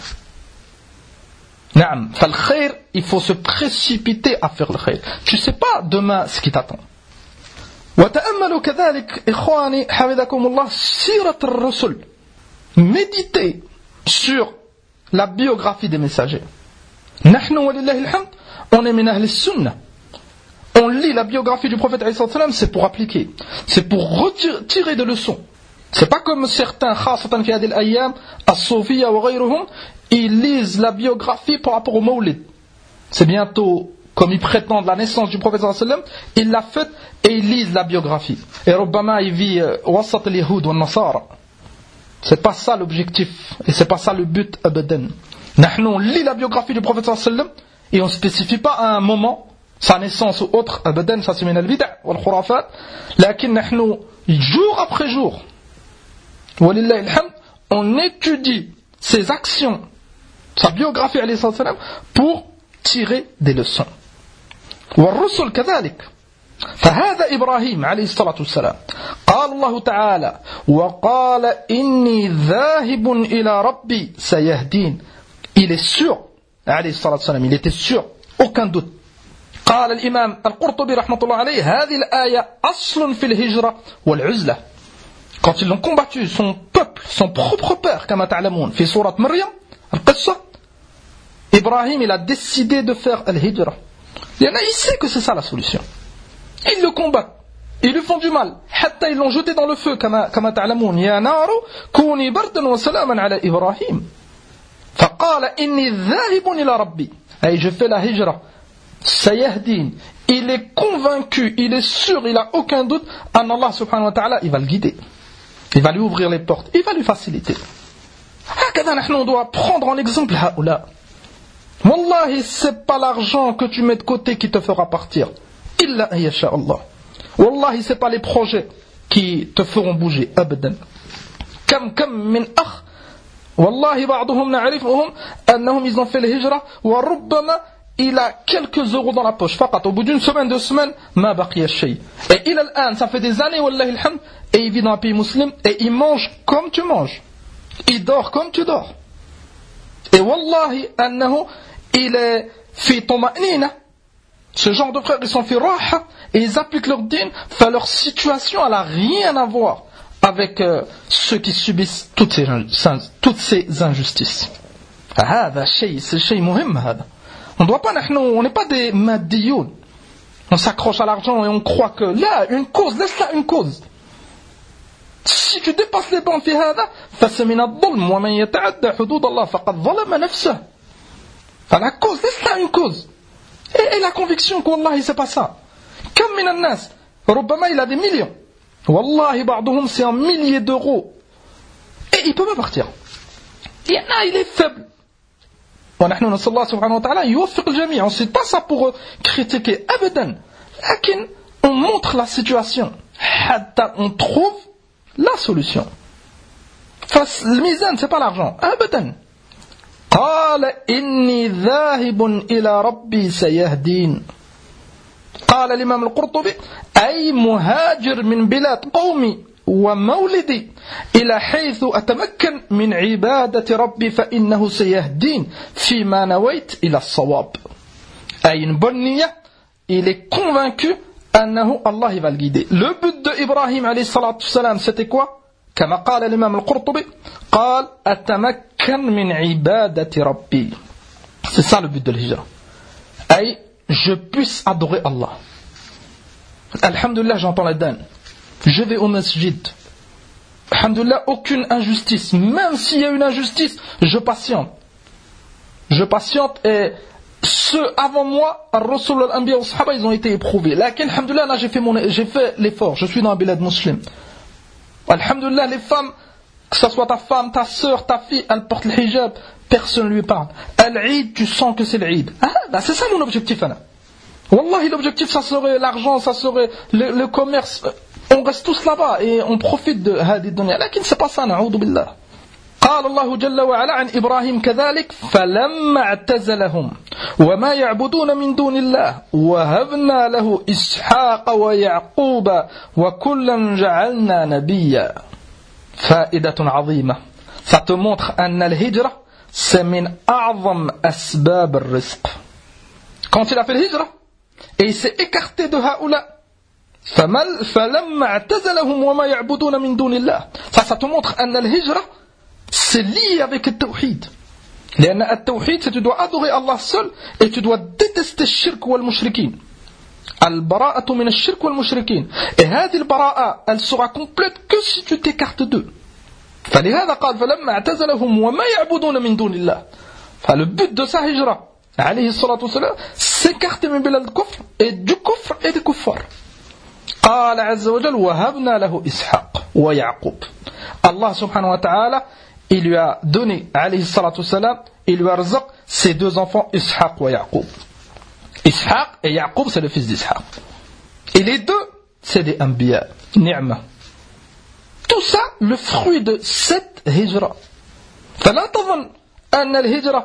نعم. فالخير, il faut se précipiter à faire le khayr. Tu ne sais pas demain ce qui t'attend. وتأملوا كذلك إخواني حفظكم الله سيرة الرسل. Méditez sur la biographie des messagers. نحن ولله الحمد on est من أهل السنة. On lit la biographie du prophète عليه الصلاة والسلام, c'est pour appliquer, c'est pour tirer des leçons. C'est pas comme certains خاصة في هذه الأيام الصوفية وغيرهم, ils lisent la biographie par rapport au Mawlid. C'est bientôt, comme ils prétendent, la naissance du prophète sallallahu alayhi wa sallam, ils la fêtent et ils lisent la biographie. Et ربما il vit وسط اليهود والنصارى. C'est pas ça l'objectif et c'est pas ça le but abadan. نحن on lit la biographie du prophète sallallahu alayhi wa sallam et on ne spécifie pas à un moment sa naissance ou autre abadan, ça c'est من البدع والخرافات. لكن نحن jour après jour ولله الحمد on étudie ses actions, sa biographie alayhi salam, pour tirer des leçons. والرسل كذلك. فهذا إبراهيم عليه الصلاة والسلام قال الله تعالى وقال إني ذاهب إلى ربي سيهدين. Il est sûr عليه الصلاة والسلام, il était sûr, aucun doute. قال الإمام القرطبي رحمة الله عليه هذه الآية أصل في الهجرة والعزلة. Quand ils l'ont combattu, son peuple, son propre père, كما تعلمون في سورة مريم القصة, Ibrahim il a décidé de faire al-hijra. Il sait que c'est ça la solution. Ils le combattent, ils lui font du mal, حتى ils l'ont jeté dans le feu كما تعلمون يا نار كوني بردا وسلاما على إبراهيم فقال إني ذاهب إلى ربي. Et je fais la hijra. سيهدين. Il est convaincu, il est sûr, il n'a aucun doute en Allah subhanahu wa ta'ala, il va le guider. Il va lui ouvrir les portes, il va lui faciliter. هكذا نحن on doit prendre en exemple هؤلاء. Wallahi, c'est pas l'argent que tu mets de côté qui te fera partir. Illa an yasha Allah. Wallahi, c'est pas les projets qui te feront bouger. Abadan. Kam min akh. Wallahi, ba'duhum na'rifuhum annahum ils ont fait le hijra wa rubbama il a quelques euros dans la poche. Faqat, au bout d'une semaine, 2 semaines, ma baqiya shay. Et il al-an, ça fait des années, wallahi alhamd, et il vit dans un pays musulman et il mange comme tu manges. Il dort comme tu dors. Et wallahi annahu il est fi tuma'nina. Ce genre de frères, ils sont fi raha et ils appliquent leur din, leur situation elle n'a rien à voir avec ceux qui subissent toutes ces injustices. هذا شيء c'est شيء مهم هذا. On doit pas, on n'est pas des maddiyoun. On s'accroche à l'argent et on croit que là, une cause, laisse là une cause. si tu dépasses les bornes في هذا فسمن الظلم ومن يتعدى حدود الله فقد ظلم نفسه. La cause, laisse-la une cause. Et la conviction que Wallahi c'est pas ça. Comme من الناس ربما il a des millions. Wallahi بعضهم c'est un millier d'euros. Et il peut pas partir. Il y en a, il est faible. ونحن نسأل الله سبحانه وتعالى يوفق الجميع. On ne sait pas ça pour critiquer. أبدا. لكن on montre la situation. حتى on trouve la solution. Le mizan, c'est pas l'argent. أبدا. قال إني ذاهب إلى ربي سيهدين. قال الإمام القرطبي أي مهاجر من بلاد قومي ومولدي إلى حيث أتمكن من عبادة ربي فإنه سيهدين فيما نويت إلى الصواب. أي une bonne niyyah, il est convaincu أنه الله va le guider. Le but de Ibrahim عليه الصلاة والسلام c'était quoi? كما قال الإمام القرطبي قال أتمكن من عبادة ربي. C'est ça le but de l'hijra. أي je puisse adorer Allah. Alhamdulillah, j'entends l'adhan. Je vais au masjid. Alhamdulillah, aucune injustice. Même s'il y a une injustice, je patiente. Je patiente et ceux avant moi, Ar-Rasul, Al-Anbiya, Al-Sahaba, ils ont été éprouvés. Là, alhamdulillah, là, j'ai fait l'effort. Je suis dans un bilad musulman. Alhamdulillah, les femmes, que ce soit ta femme, ta sœur, ta fille, elle porte le hijab, personne ne lui parle. Al-Eid, tu sens que c'est l'Eid. Ah, c'est ça mon objectif, Anna. Wallahi, l'objectif, ça serait l'argent, ça serait le commerce. On reste tous là-bas et on profite de hadi dunya. Lakin c'est pas ça, na'oudou billah. قال الله جل وعلا عن إبراهيم كذلك فلما اعتزلهم وما يعبدون من دون الله وهبنا له إسحاق ويعقوب وكلا جعلنا نبيا. فائدة عظيمة. Ça te montre أن الهجرة c'est من أعظم أسباب الرزق. Quand il a fait l'hijra et il s'est écarté de هؤلاء فلما اعتزلهم وما يعبدون من دون الله. Ça te montre أن الهجرة c'est lié avec le tawhid. لأن التوحيد c'est tu dois adorer Allah seul et tu dois détester الشرك والمشركين. البراءة من الشرك والمشركين. Et هذه البراءة elle sera complète que si tu t'écartes d'eux. فلهذا قال فلما اعتزلهم وما يعبدون من دون الله. Le but de sa hijra عليه الصلاة والسلام s'écarter من بلاد الكفر et du كفر et des kuffar. قال عز وجل وهبنا له إسحاق ويعقوب. Allah subhanahu wa ta'ala il lui a donné, alayhi salatu salam, il lui a razaq ses deux enfants, Ishaq et Yaqub. Ishaq et Yaqub, c'est le fils d'Ishaq. Et les deux, c'est des anbiya, ni'ma. Tout ça, le fruit de cette hijra. فلا تظن أن الهجرة,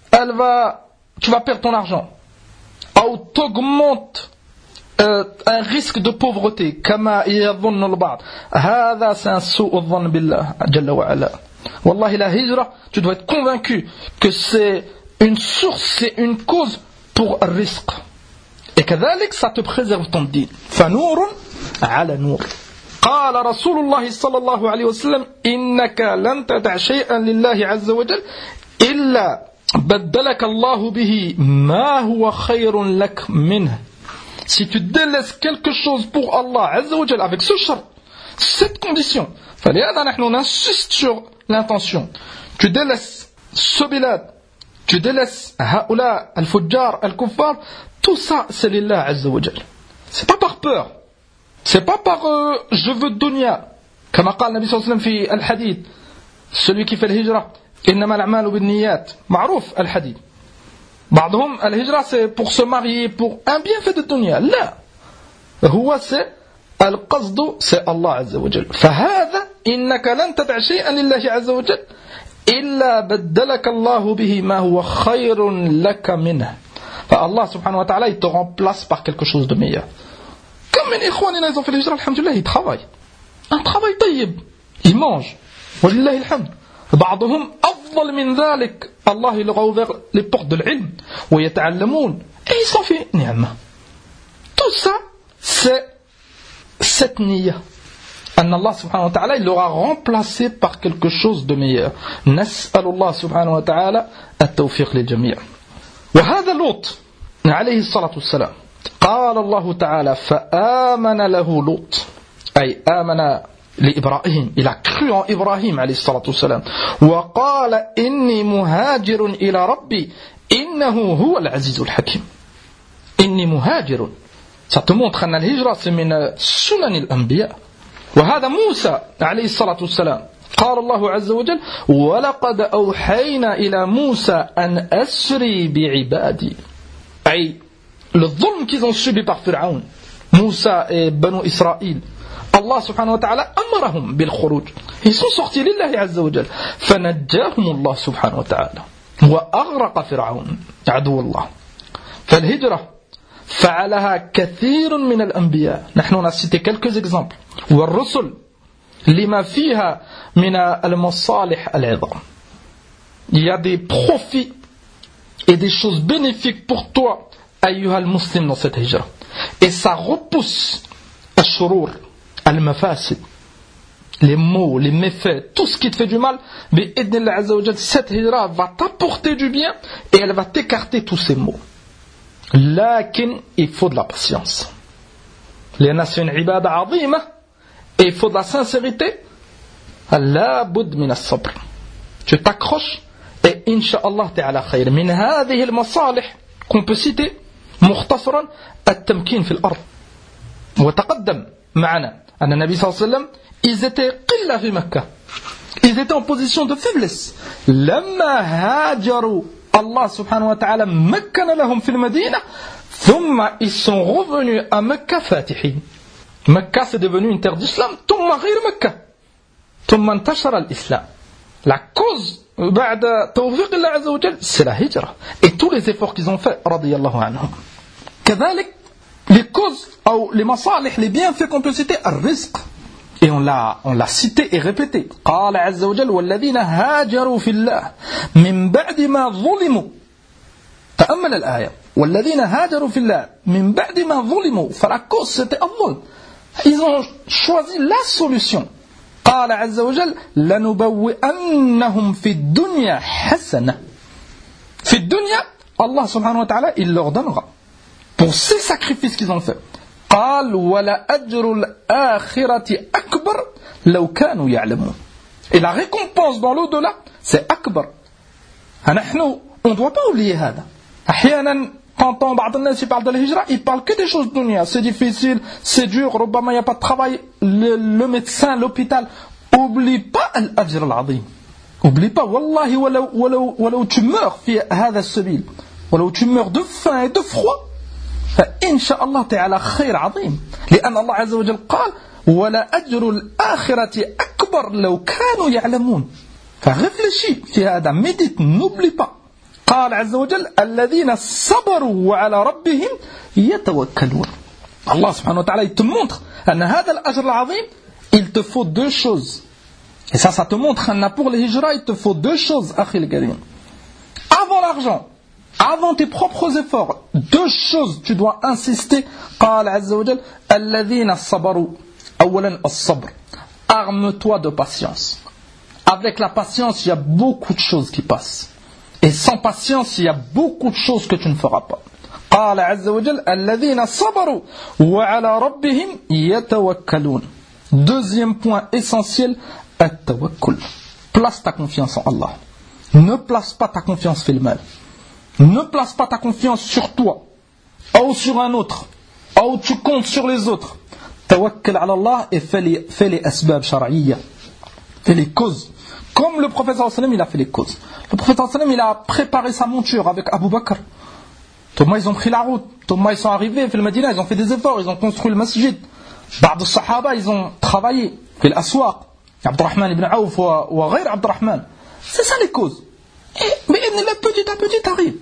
tu vas perdre ton argent. Ou t'augmente un risque de pauvreté, كما يظن البعض. هذا سوء الظن بالله جل وعلا. Wallahi, la hijra, tu dois être convaincu que c'est une source, c'est une cause pour le risque. Et كذلك, ça te préserve ton din. فنور على نور. قال رسول الله صلى الله عليه وسلم إنك لن تدع شيئا لله عز وجل إلا بدلك الله به ما هو خير لك منه. Si tu délaisses quelque chose pour Allah Azza wa Jal avec ce charte, cette condition, فلهذا نحن n'insiste sur l'intention. Tu délaisses ce bilad, tu délaisses haoula, al-fujjar, al-kuffar, tout ça c'est lillah Azza wa Jal. C'est pas par peur, c'est pas par je veux dunya. كما قال النبي صلى الله عليه وسلم في الحديث, celui qui fait l'hijra, إنما الأعمال بالنيات, معروف الحديث. بعضهم الهجرة c'est pour se marier, pour un bienfait de dunya. لا, هو c'est القصد c'est Allah عز وجل. فهذا إنك لن تدع شيئا لله عز وجل إلا بدلك الله به ما هو خير لك منه. فالله سبحانه وتعالى il te remplace par quelque chose de meilleur. Comme mes ikhwanina, ils ont fait l'hijra, alhamdulillah, ils travaillent. Un travail tayyib. Ils mangent. Walillahi alhamd. بعضهم أفضل من ذلك. Allah il leur a ouvert les portes de l'ilm. ويتعلمون. Et ils sont fait ni'ma. Tout ça, c'est cette niyyah. أن الله سبحانه وتعالى il l'aura remplacé par quelque chose de meilleur. نسأل الله سبحانه وتعالى التوفيق للجميع. وهذا لوط عليه الصلاة والسلام قال الله تعالى فآمن له لوط أي آمن لإبراهيم. Il a cru en Ibrahim عليه الصلاة والسلام. وقال إني مهاجر إلى ربي إنه هو العزيز الحكيم. إني مهاجر. Ça te montre أن الهجرة c'est من سنن الأنبياء. وهذا موسى عليه الصلاة والسلام. قال الله عز وجل ولقد أوحينا إلى موسى أن أسري بعبادي. أي le zulm qu'ils ont subi par Pharaon, Moussa et Banu Israël. Allah subhanahu wa ta'ala أمرهم بالخروج. Ils sont sortis لله عز وجل. فنجاهم الله سبحانه وتعالى وأغرق فرعون عدو الله. فالهجرة فعلها كثير من الأنبياء. نحن on a cité quelques exemples. والرسل لما فيها من المصالح العظام. Il y a des profits et des choses bénéfiques pour toi أيها المسلم dans cette hijra. Et ça repousse الشرور المفاسد, les maux, les méfaits, tout ce qui te fait du mal. بإذن الله عز وجل cette hijra va t'apporter du bien et elle va t'écarter tous ces maux. لكن il faut de la patience. لأن c'est une عبادة عظيمة et il faut de la sincérité. لا بد من الصبر. Tu t'accroches et إنشاء تعالى خير. من هذه المصالح qu'on peut citer مختصرا التمكين في الأرض. وتقدم معنا أن النبي صلى الله عليه وسلم ils étaient قلة في مكة. Ils étaient en position de faiblesse. لما هاجروا Allah subhanahu wa ta'ala مكن لهم في المدينة ثم ils sont revenus à Mecca فاتحين. Mecca c'est devenu une terre d'islam ثم غير مكة ثم انتشر الإسلام. La cause بعد توفيق الله عز وجل c'est la hijra et tous les efforts qu'ils ont fait رضي الله عنهم. كذلك les causes ou les masalih, les bienfaits qu'on peut citer, الرزق. Et on l'a cité et répété. قال عز وجل والذين هاجروا في الله من بعد ما ظلموا. تأمل الآية. والذين هاجروا في الله من بعد ما ظلموا. فلا cause c'était الظلم. Ils ont choisi la solution. قال عز وجل لنبوئنهم في الدنيا حسنة. في الدنيا Allah subhanahu wa ta'ala il leur donnera pour ces sacrifices qu'ils ont fait. قال ولأجر الآخرة أكبر لو كانوا يعلمون. Et la récompense dans l'au-delà c'est أكبر. نحن on ne doit pas oublier هذا. أحيانا quand بعض الناس parle de la hijra, ils parlent que des choses de dunya. C'est difficile, c'est dur, ربما il n'y a pas de travail, le médecin, l'hôpital. Oublie pas الأجر العظيم. Oublie pas, والله ولو tu meurs في هذا السبيل, ولو tu meurs de faim et de froid, فإن شاء الله تعالى خير عظيم. لأن الله عز وجل قال ولا أجر الآخرة أكبر لو كانوا يعلمون. فréfléchis في هذا, médite, n'oublie pas. قال عز وجل الذين صبروا وعلى ربهم يتوكلون. Allah subhanahu wa ta'ala il te montre أن هذا الأجر العظيم il te faut deux choses. Et ça te montre أن pour les hijra il te faut deux choses أخي الكريم. Avant l'argent, avant tes propres efforts, deux choses tu dois insister. قال عز وجل الذين صبروا. أولا الصبر. Arme-toi de patience. Avec la patience il y a beaucoup de choses qui passent. Et sans patience, il y a beaucoup de choses que tu ne feras pas. قال عز وجل الذين صبروا وعلى ربهم يتوكلون. Deuxième point essentiel, التوكل. Place ta confiance en Allah. Ne place pas ta confiance في المال. Ne place pas ta confiance sur toi ou sur un autre ou tu comptes sur les autres. توكل على الله et fais les أسباب شرعية. Fais les causes. Comme le prophète sallallahu alayhi wa sallam, il a fait les causes. Le prophète sallallahu alayhi wa sallam, il a préparé sa monture avec Abu Bakr. Thomas, ils ont pris la route. Thomas, ils sont arrivés, fait le Medina, ils ont fait des efforts, ils ont construit le masjid. Ba'd al-Sahaba, ils ont travaillé. Fait l'aswaq. Abdurrahman ibn Aouf ou غير Abdurrahman. C'est ça les causes. Mais petit à petit, t'arrives.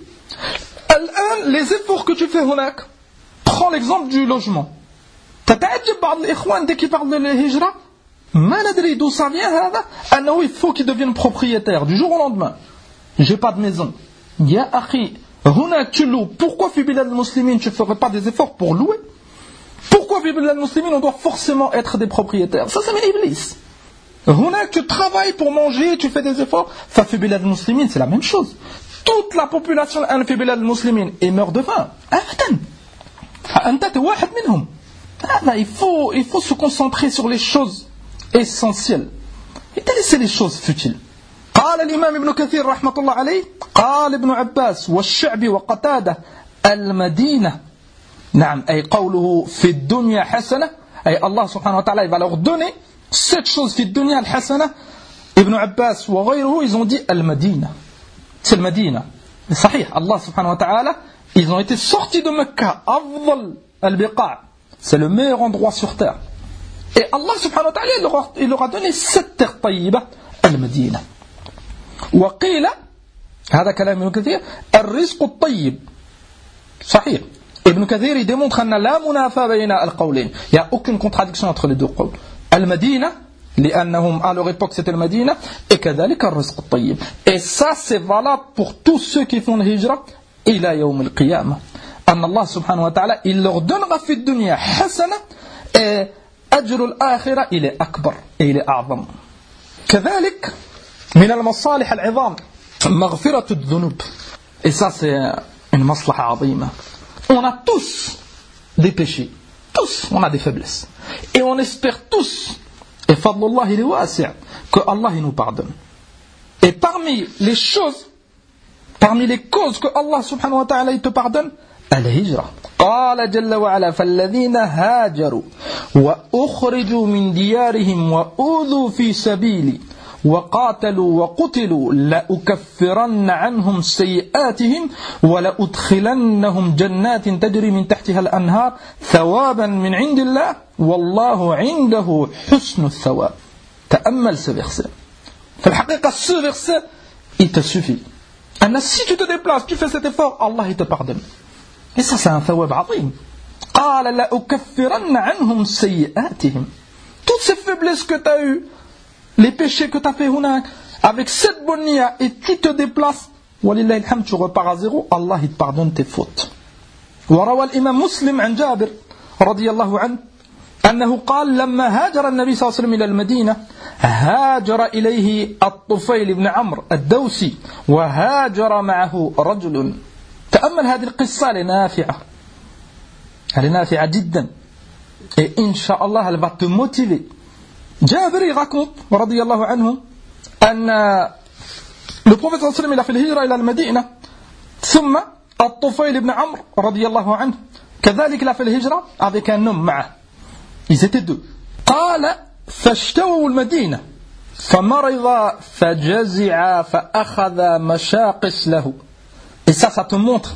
Les efforts que tu fais, هناك. Prends l'exemple du logement. تتعجب بعض الإخوان dès qu'ils parlent de la hijra. ما ندري d'où ça vient هذا أنه il faut qu'il devienne propriétaire du jour au lendemain. J'ai pas de maison. Ya akhi, هنا tu loues. Pourquoi في بلاد المسلمين tu ferais pas des efforts pour louer? Pourquoi في بلاد المسلمين on doit forcément être des propriétaires? Ça c'est من Iblis. هنا tu travailles pour manger, tu fais des efforts. ففي بلاد المسلمين c'est la même chose. Toute la population في بلاد المسلمين et meurt de faim. أبدا. فأنت واحد منهم. Il faut se concentrer sur les choses essentielles et délaisser les choses futiles. قال الإمام ابن كثير رحمة الله عليه قال ابن عباس والشعبي وقتادة المدينة نعم أي قوله في الدنيا حسنة أي الله سبحانه وتعالى il va leur donner cette chose في الدنيا الحسنة. Ibn Abbas وغيره ils ont dit المدينة c'est le Medina. صحيح Allah سبحانه وتعالى ils ont été sortis de Mecca أفضل البقاع c'est le meilleur endroit sur terre et Allah سبحانه وتعالى il leur a donné cette terre طيبة المدينة. وقيل هذا كلام ابن كثير الرزق الطيب صحيح. Ibn Kathir il démontre أن لا منافاة بين القولين. Il n'y a aucune contradiction entre les deux قول. المدينة لأنهم à leur époque c'était le Medina et كذلك الرزق الطيب. Et ça c'est valable pour tous ceux qui font le hijra إلى يوم القيامة. أن الله سبحانه وتعالى il leur donnera في الدنيا حسنة et أجر الآخرة il est أكبر et il est أعظم. كذلك من المصالح العظام مغفرة الذنوب. Et ça c'est une maslaha عظيمة. On a tous des péchés, tous, on a des faiblesses. Et on espère tous, et fadlullah il est wasi', que Allah il nous pardonne. Et parmi les choses, parmi les causes que Allah subhanahu wa ta'ala il te pardonne, al-hijra. قال جل وعلا فالذين هاجروا وأخرجوا من ديارهم وأوذوا في سبيلي وقاتلوا وقتلوا لأكفرن عنهم سيئاتهم ولأدخلنهم جنات تجري من تحتها الأنهار ثوابا من عند الله والله عنده حسن الثواب. تأمل ce verset. في الحقيقة ce verset il te suffit. Si tu te déplaces, tu fais cet effort, Allah il te pardonne. Et ça c'est un ثواب عظيم. قال لأكفرن عنهم سيئاتهم. Toutes ces faiblesses que tu as eues, les péchés que tu as fait avec cette bonne niya et tu te déplaces, walillahi alhamd, tu repars à zéro, Allah il te pardonne tes fautes. وروى الإمام مسلم عن جابر رضي الله عنه أنه قال لما هاجر النبي صلى الله عليه وسلم إلى المدينة هاجر إليه الطفيل بن عمرو الدوسي وهاجر معه رجل. تأمل هذه القصة لنافعة نافعة جدا et إن شاء الله elle va te motiver. Jabir raconte, radiyallahu anhu, le prophète sallallahu alayhi wa sallam il a fait le hijra ila al-Madina, ثم الطفيل ibn Amr, radiyallahu anhu, كذلك il a fait le hijra avec un homme معه. Ils étaient deux. قال فاشتووا المدينة فمرض فجزع فأخذ مشاقص له. Et ça te montre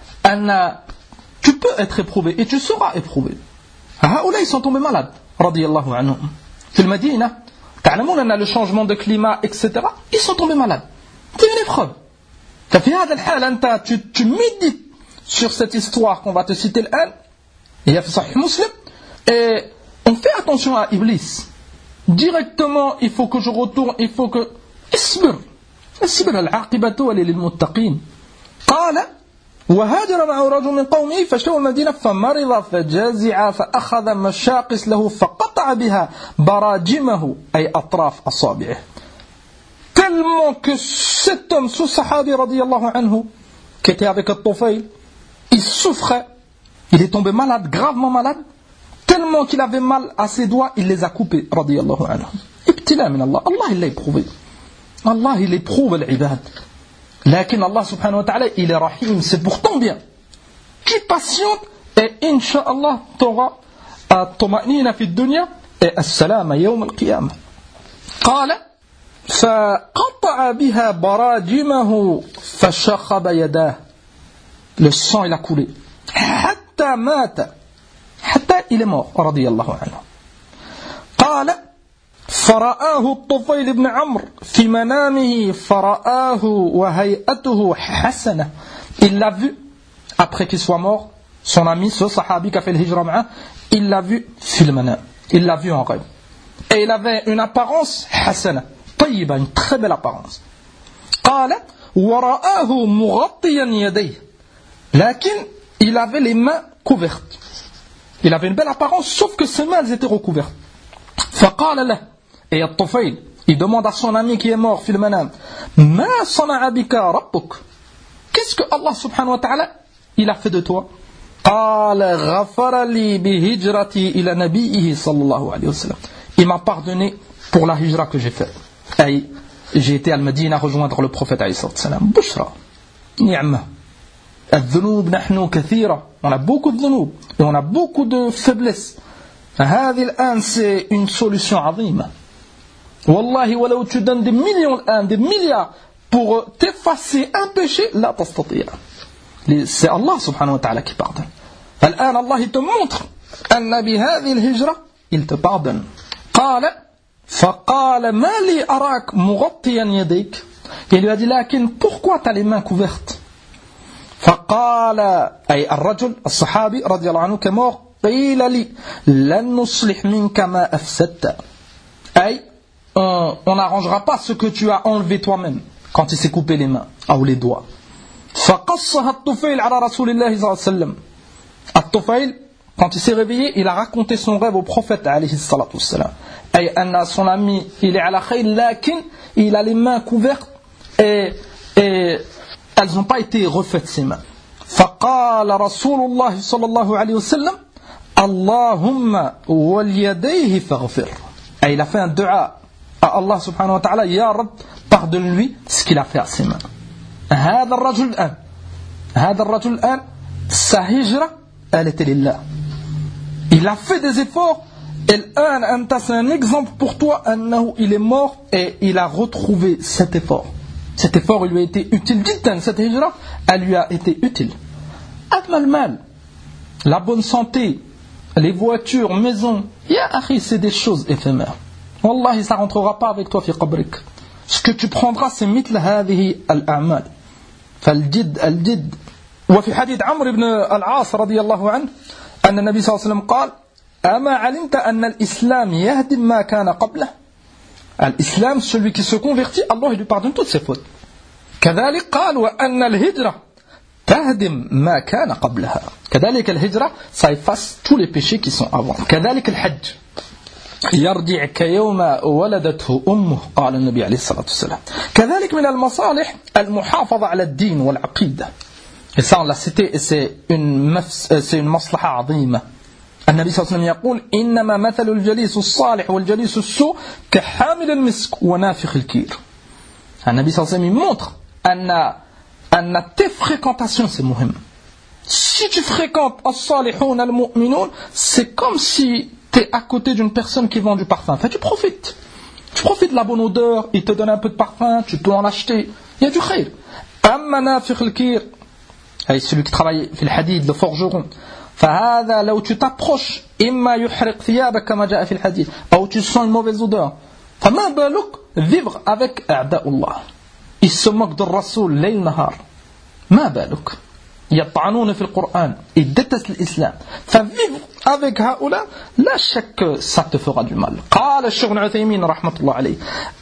tu peux être éprouvé et tu seras éprouvé. هؤلاء ils sont tombés malades, radiyallahu anhum. في المدينة تعلمون أن le changement de climat etc. ils sont tombés malades. C'est une épreuve. ففي هذا الحال أنت tu médites sur cette histoire qu'on va te citer الآن. Il y a في صحيح مسلم et on fait attention à Iblis. Directement il faut que je retourne, il faut que اصبر العاقبة للمتقين. قال وهاجر معه رجل من قومه فاشتووا المدينة فمرض فجزع فأخذ مشاقص له فقطع بها براجمه أي أطراف أصابعه. Tellement que cet homme, ce sahabi radiyallahu anhu, qui était avec le Tufayl, il souffrait, il est tombé malade, gravement malade, tellement qu'il avait mal à ses doigts, il les a coupés radiyallahu anhu. Ibtila min Allah, Allah il l'a éprouvé. Allah il éprouve l'ibad. Lakin Allah subhanahu wa ta'ala il est rahim, c'est pour ton bien. Tu patientes et incha'Allah t'auras at-tuma'nina fi dunya et as-salama yawm al-qiyamah. قال فقطع بها براجمه فشخب يداه. Le sang il a coulé. حتى مات. حتى il est mort رضي الله عنه. قال فرآه الطفيل بن عمرو في منامه فرآه وهيئته حسنة. Il l'a vu après qu'il soit mort, son ami, ce sahabi qui a fait le hijra ma'a, il l'a vu في المنام, il l'a vu en rêve et il avait une apparence حسنة طيبة, une très belle apparence. قال ورآه مغطيا يديه لكن il avait les mains couvertes, il avait une belle apparence sauf que ses mains elles étaient recouvertes. فقال له, et الطفيل il demande à son ami qui est mort في المنام ما صنع بك ربك, qu'est-ce que Allah subhanahu wa ta'ala il a fait de toi? قال غفر لي بهجرتي إلى نبيه صلى الله عليه وسلم. il m'a pardonné pour la hijra que j'ai faite. J'ai été à Al-Madina rejoindre le prophète alayhi salam. Bushra, ni'ma. Al-dhunub nahnu kathira. On a beaucoup de dhunub et on a beaucoup de faiblesses. هذه الآن c'est une solution عظيمة. Wallahi, ولو tu donnes des millions الآن, des milliards pour t'effacer un péché, لا تستطيع. C'est Allah subhanahu wa ta'ala qui pardonne. الآن Allah il te montre أن بهذه الهجرة il te pardonne. قال فقال ما لي أراك مغطيا يديك. Il lui a dit لكن pourquoi tu as les mains couvertes. فقال أي الرجل الصحابي رضي الله عنه كمور قيل لي لن نصلح منك ما أفسدت. أي on n'arrangera pas ce que tu as enlevé toi-même quand il s'est coupé les mains ou les doigts. فقصها الطفيل على رسول الله صلى الله عليه وسلم. الطفيل quand il s'est réveillé, il a raconté son rêve au prophète alayhi salatu wassalam. أي أن son ami il est على خير لكن il a les mains couvertes et elles n'ont pas été refaites ses mains. فقال رسول الله صلى الله عليه وسلم اللهم واليديه فاغفر. Et il a fait un dua à Allah subhanahu wa ta'ala, Ya Rabb, pardonne-lui ce qu'il a fait à ses mains. هذا الرجل الآن sa hijra elle était lillah. Il a fait des efforts et الآن أنت c'est un exemple pour toi أنه il est mort et il a retrouvé cet effort. Cet effort il lui a été utile جدا. Cette hijra elle lui a été utile. أما المال, la bonne santé, les voitures, maisons, ya akhi, c'est des choses éphémères. Wallahi, ça ne rentrera pas avec toi fi qabrik. Ce que tu prendras, c'est mithl hadhihi al-a'mal. فالجد الجد. وفي حديث عمرو بن العاص رضي الله عنه أن النبي صلى الله عليه وسلم قال أما علمت أن الإسلام يهدم ما كان قبله. الإسلام, celui qui se convertit, Allah lui pardonne toutes ses fautes. كذلك قال وأن الهجرة تهدم ما كان قبلها. كذلك الهجرة ça efface tous les péchés qui sont avant. كذلك الحج يرجع كيوم ولدته أمه قال النبي عليه الصلاة والسلام. كذلك من المصالح المحافظة على الدين والعقيدة. Et ça on l'a cité et c'est une مصلحة عظيمة. النبي صلى الله عليه وسلم يقول إنما مثل الجليس الصالح والجليس السوء كحامل المسك ونافخ الكير. النبي صلى الله عليه وسلم montre أن tes fréquentations c'est muhim. Si tu fréquentes as-salihun al-mu'minun, c'est comme si tu es à côté d'une personne qui vend du parfum. Enfin, tu profites de la bonne odeur, il te donne un peu de parfum, tu peux en acheter, il y a du khayr. Amma nafikh al-kir, celui qui travaille في الحديد, le forgeron, فهذا لو tu t'approches إما يحرق ثيابك كما جاء في الحديث أو tu sens une mauvaise odeur. فما بالك vivre avec أعداء الله. Ils se moquent de Rasoul layl nahar. ما بالك يطعنون في القرآن, ils détestent l'islam. فvivre avec هؤلاء لا شك ça te fera du mal. قال الشيخ ابن عثيمين رحمة الله عليه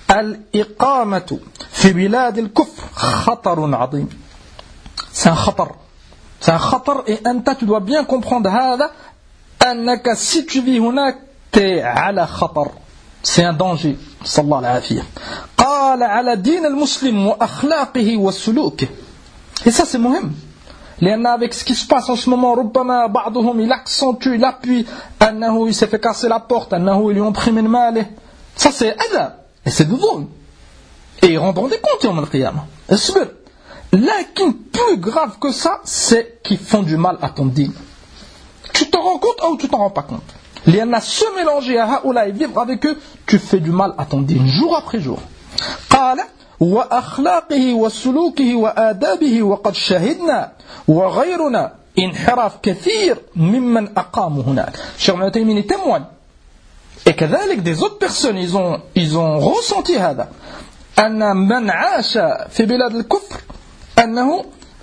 الإقامة في بلاد الكفر خطر عظيم. C'est un خطر et أنت tu dois bien comprendre هذا أنك si tu vis هناك t'es على خطر. C'est un danger. صلى الله العافية. قال على دين المسلم وأخلاقه وسلوكه. Et ça c'est مهم. لأن avec ce qui se passe en ce moment, ربما بعضهم il accentue, il appuie أنه il s'est fait casser la porte, أنه ils lui ont pris من ماله. Ça c'est adab. Et c'est de ظلم. Et ils rendront des comptes يوم القيامة. اصبر. لكن plus grave que ça, c'est qu'ils font du mal à ton dîn. Tu t'en rends compte ou tu t'en rends pas compte? لأن se mélanger à هؤلاء et vivre avec eux, tu fais du mal à ton dîn jour après jour. قال وأخلاقه وسلوكه وآدابه وقد شهدنا وغيرنا انحراف كثير ممن أقاموا هناك. Cheikh Ibn Taymiyyah témoigne. Et كذلك des autres personnes ils ont ressenti هذا أن من عاش في بلاد الكفر أنه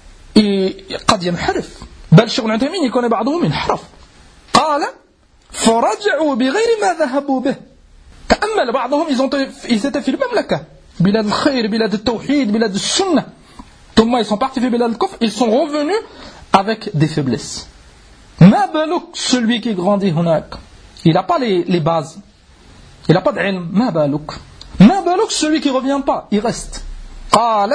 قد ينحرف. بل Cheikh Ibn Taymiyyah يكون بعضهم ينحرف. قال فرجعوا بغير ما ذهبوا به. تأمل بعضهم ils étaient في المملكة بلاد الخير بلاد التوحيد بلاد السنة ثم ils sont partis في بلاد الكفر, ils sont revenus avec des faiblesses. ما بالك celui qui grandit هناك, il n'a pas les bases, il n'a pas d'ilm. ما بالك celui qui revient pas, il reste. قال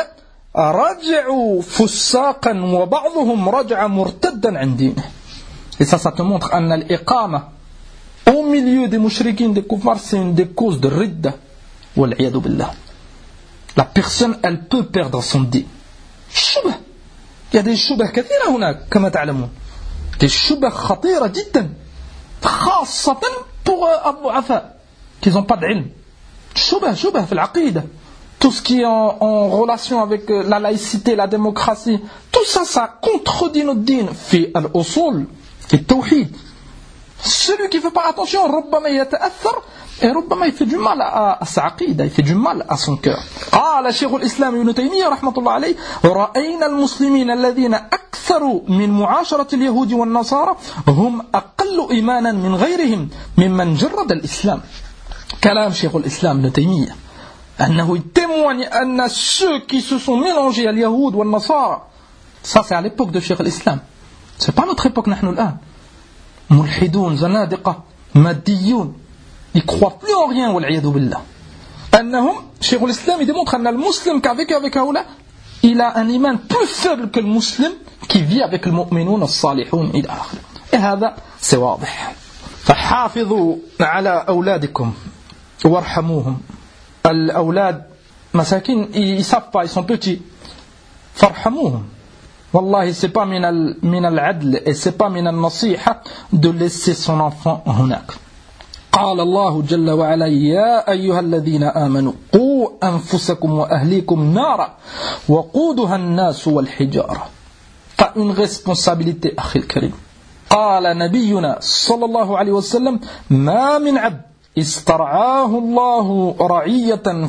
رجعوا فساقا وبعضهم رجع مرتدا عن دينه. Et ça te montre أن الإقامة au milieu des mouchriquins, des koufars, c'est une des causes de ridda. Wal'iyadu billah. La personne, elle peut perdre son din. Shubah. Il y a des shubah kathira هناك كما تعلمون. Des shubah khatira jiddan. خاصة pour الضعفاء qui n'ont pas d'ilm. Shubah في العقيدة. Tout ce qui est en relation avec la laïcité, la démocratie, tout ça, ça contredit notre din. في الأصول, في التوحيد. Celui qui ne fait pas attention, ربما يتأثر et ربما il fait du mal à sa aqida, il fait du mal à son cœur. قال شيخ الإسلام ابن تيمية رحمة الله عليه رأينا المسلمين الذين أكثروا من معاشرة اليهود والنصارى هم أقل إيمانا من غيرهم ممن جرد الإسلام. كلام شيخ الإسلام ابن تيمية أنه témoigne أن ceux qui se sont mélangés à اليهود والنصارى, ça c'est à l'époque de Cheikh l'Islam, c'est pas notre époque نحن الآن. ملحدون زنادقة ماديون, ils croient plus en rien والعياذ بالله. أنهم شيخ الإسلام démontre أن المسلم qui a vécu avec هؤلاء il a un iman plus faible que le musulman qui vit avec المؤمنون الصالحون إلى آخره. Et هذا c'est واضح. فحافظوا على أولادكم وارحموهم. الأولاد مساكين ils savent pas, ils sont petits. فارحموهم. والله c'est pas من العدل et c'est pas من النصيحة de laisser son enfant هناك. قال الله جل وعلا يا أيها الذين آمنوا قوا أنفسكم وأهليكم نارا وقودها الناس والحجارة. T'as une responsabilité أخي الكريم. قال نبينا صلى الله عليه وسلم ما من عبد استرعاه الله رعية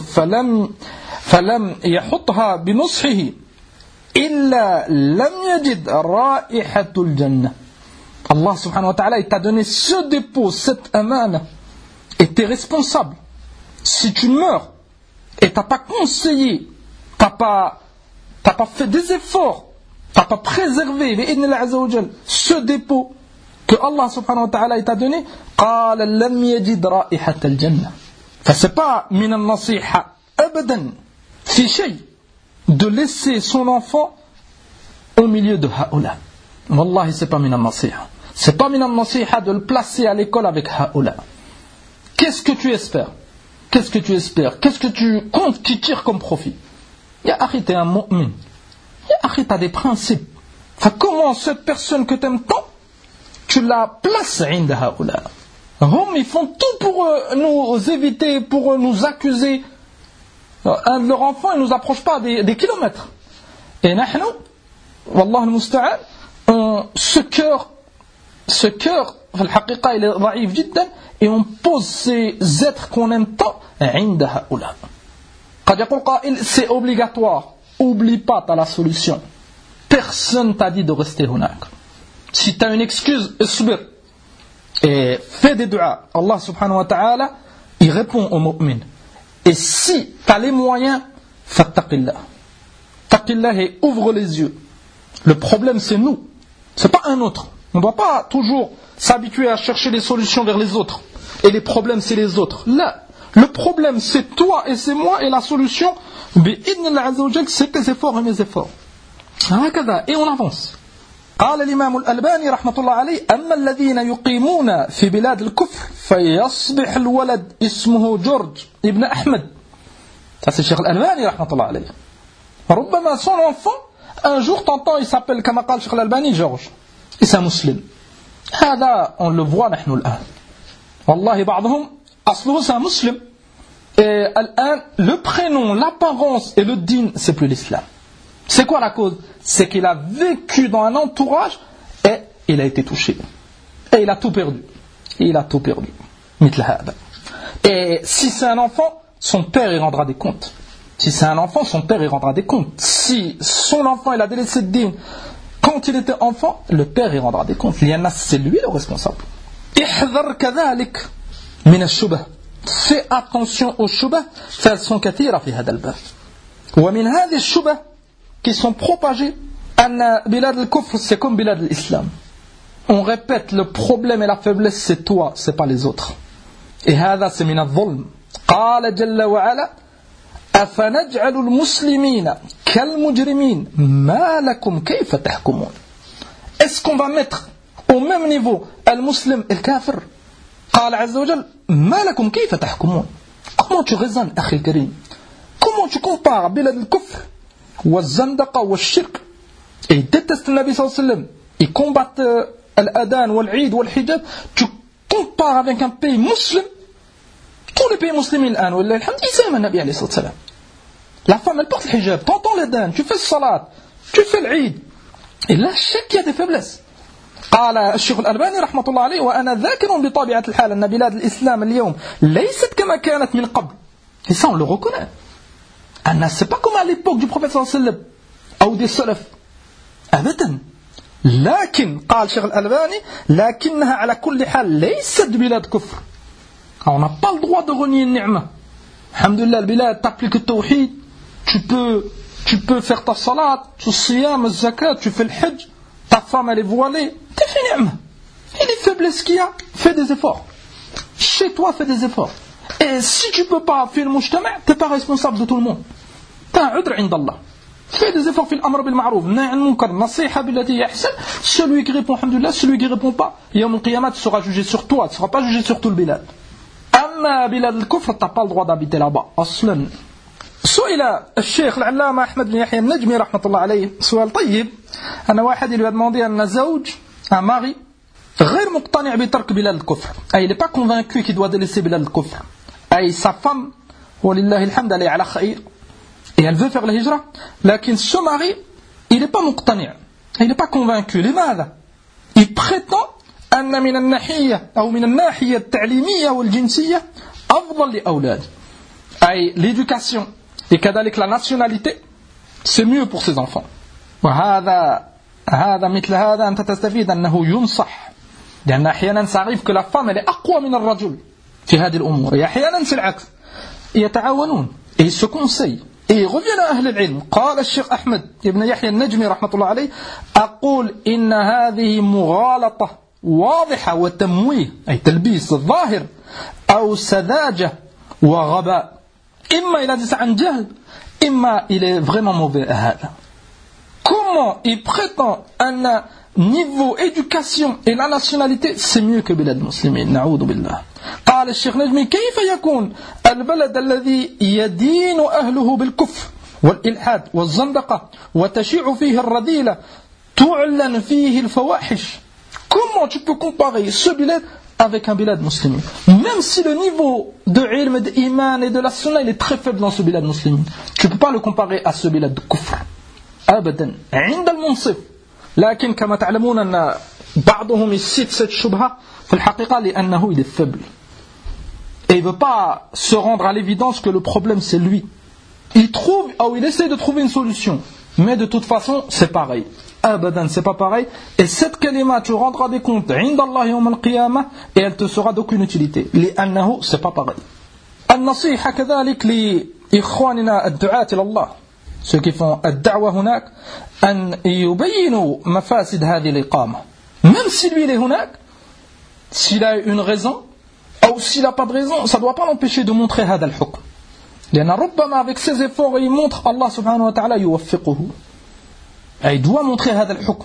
فلم يحطها بنصحه إلا لم يجد رائحة الجنة. Allah subhanahu wa ta'ala, il t'a donné ce dépôt, cette amana, et t'es responsable. Si tu meurs et t'as pas conseillé, t'as pas fait des efforts, t'as pas préservé ce dépôt que Allah subhanahu wa ta'ala il t'a donné, قال لم يجد رائحة الجنة. C'est pas من النصيحة أبدا في شيء de laisser son enfant au milieu de haoula. Wallahi, c'est pas min al-nasiha. C'est pas min al-nasiha de le placer à l'école avec haoula. Qu'est-ce que tu espères? Qu'est-ce que tu comptes qui tire comme profit? Ya akhi, t'es un mu'min. Ya akhi, t'as des principes. Comment cette personne que t'aimes tant, tu la places inda haoula? Ils font tout pour nous éviter, pour nous accuser. Un de leurs enfants, il ne nous approche pas des kilomètres. Et nahnu, wallah al-musta'an, ce cœur, al-haqiqa, il est dhaïf jiddan, et on pose ces êtres qu'on aime tant, inda haoula. Qad yaqul qa'il, c'est obligatoire. Oublie pas, t'as la solution. Personne t'a dit de rester hunak. Si t'as une excuse, isbir. Et fais des du'as. Allah subhanahu wa ta'ala, il répond aux mu'min. Et si tu as les moyens, fattaqillah. Taqillah et ouvre les yeux. Le problème c'est nous, c'est pas un autre. On ne doit pas toujours s'habituer à chercher des solutions vers les autres. Et les problèmes c'est les autres. Là, le problème c'est toi et c'est moi, et la solution, c'est tes efforts et mes efforts. Et on avance. قال الإمام الألباني رحمة الله عليه أما الذين يقيمون في بلاد الكفر فيصبح الولد اسمه جورج ابن أحمد. Ça c'est الشيخ الألباني رحمة الله عليه. ربما son enfant un jour t'entends il s'appelle كما قال الشيخ الألباني جورج et c'est un musulman. هذا on le voit نحن الآن. والله بعضهم أصله c'est un musulman et الآن le prénom, l'apparence et le din c'est plus l'islam. C'est quoi la cause? C'est qu'il a vécu dans un entourage et il a été touché. Et il a tout perdu. Et si c'est un enfant, son père il rendra des comptes. Si son enfant il a délaissé le din quand il était enfant, le père il rendra des comptes. C'est lui le responsable. احذر كذلك من الشبه. Fais attention aux shubah, elles sont كثيرة في هذا الباب. ومن هذه الشبه qui sont propagés, bilad al-kufr, c'est comme bilad al-islam. On répète, le problème et la faiblesse, c'est toi, c'est pas les autres. Et هذا c'est min al-zulm. قال جل وعلا أفنجعل المسلمين كالمجرمين ما لكم كيف تحكمون. Est-ce qu'on va mettre au même niveau al-muslim et le kafir? قال عز وجل ما لكم كيف تحكمون. Comment tu raisonnes أخي الكريم, comment tu compares بلاد الكفر والزندقة والشرك. Et ils détestent le Nabi sallallahu alayhi wa sallam, ils combattent l'adhan والعيد والحجاب. Tu compares avec un pays musulman. Tous les pays musulmans الآن والله الحمد ils aiment le Nabi alayhi wa sallam. La femme elle porte le hijab, t'entends l'adhan, tu fais le salat, tu fais l'Eid. Et là, chaque qui a des faiblesses. قال الشيخ الألباني رحمة الله عليه وأنا ذاكر بطبيعة الحال أن بلاد الإسلام اليوم ليست كما كانت من قبل. Et ça on le reconnaît. C'est pas comme à l'époque du prophète صلى الله عليه وسلم أو des salaf. أبدا. لكن قال الشيخ الألباني لكنها على كل حال ليست بلاد كفر. On n'a pas le droit de renier une ni'ma. Alhamdulillah, le bilad t'applique le tawhid. Tu peux faire ta salat, tu siyam, zakat, tu fais le hajj, ta femme elle est voilée, t'es fait ni'ma. Et les faiblesses qu'il y a, fais des efforts. Chez toi, fais des efforts. Et si tu peux pas faire le mujtama', t'es pas responsable de tout le monde. T'as un udr indallah. Fais des efforts, fais l'amr bil ma'rouf, nahy anil munkar, nasiha billati hiya ahsan. Celui qui répond, alhamdulillah, celui qui répond pas, yawm al-qiyamah, tu seras jugé sur toi, tu seras pas jugé sur tout le bilad. Amma bilad al-kufr, t'as pas le droit d'habiter là-bas. Aslan. سئل الشيخ العلامة أحمد بن يحيى النجمي رحمة الله عليه سؤال طيب. أنا واحد lui a demandé أن زوج un mari غير مقتنع بترك بلاد الكفر. Il n'est pas convaincu qu'il doit délaisser بلاد الكفر. Sa femme ولله الحمد elle est على خير et elle veut faire la hijra. لكن ce mari il n'est pas مقتنع, il n'est pas convaincu. لماذا؟ Il prétend أن من الناحية أو من الناحية التعليمية والجنسية أفضل لأولاده. L'éducation et كذلك la nationalité c'est mieux pour ses enfants. وهذا مثل هذا أنت تستفيد أنه ينصح, لأن أحيانا سأعرف que la femme elle est أقوى من الرجل في هذه الأمور, et أحيانا c'est العكس. يتعاونون et ils se conseillent et reviennent à أهل العلم. قال الشيخ أحمد بن يحيى النجمي رحمة الله عليه أقول إن هذه مغالطة واضحة وتمويه أي تلبيس ظاهر أو سذاجة وغباء. إما il a dit ça عن جهل, إما il est vraiment mauvais à هذا. Comment il prétend un niveau éducation et la nationalité c'est mieux que بلاد المسلمين. نعوذ بالله. قال الشيخ نجمي كيف يكون البلد الذي يدين أهله بالكفر والإلحاد والزندقة وتشيع فيه الرذيلة تعلن فيه الفواحش. Comment tu peux comparer ce bilad avec un bilad musulman, même si le niveau de ilm, d'iman et de la sunna il est très faible dans ce bilad musulman, tu ne peux pas le comparer à ce bilad de kufr أبدا عند المنصف. لكن كما تعلمون أن بعضهم يسيت cette shubha في الحقيقة لأنه il est faible et il ne veut pas se rendre à l'évidence que le problème c'est lui. Il trouve ou il essaie de trouver une solution, mais de toute façon c'est pareil. Abadan, c'est pas pareil. Et cette kalima, tu rendras des comptes عند الله يوم القيامة et elle te sera d'aucune utilité. لأنه c'est pas pareil. النصيحة كذلك لإخواننا الدعاة إلى الله, ceux qui font الدعوة هناك, أن يبينوا مفاسد هذه الإقامة. Même si lui il est هناك, s'il a une raison ou s'il n'a pas de raison, ça ne doit pas l'empêcher de montrer هذا الحكم. لأن ربما avec ses efforts il montre Allah subhanahu wa ta'ala يوفقه. Il doit montrer هذا الحكم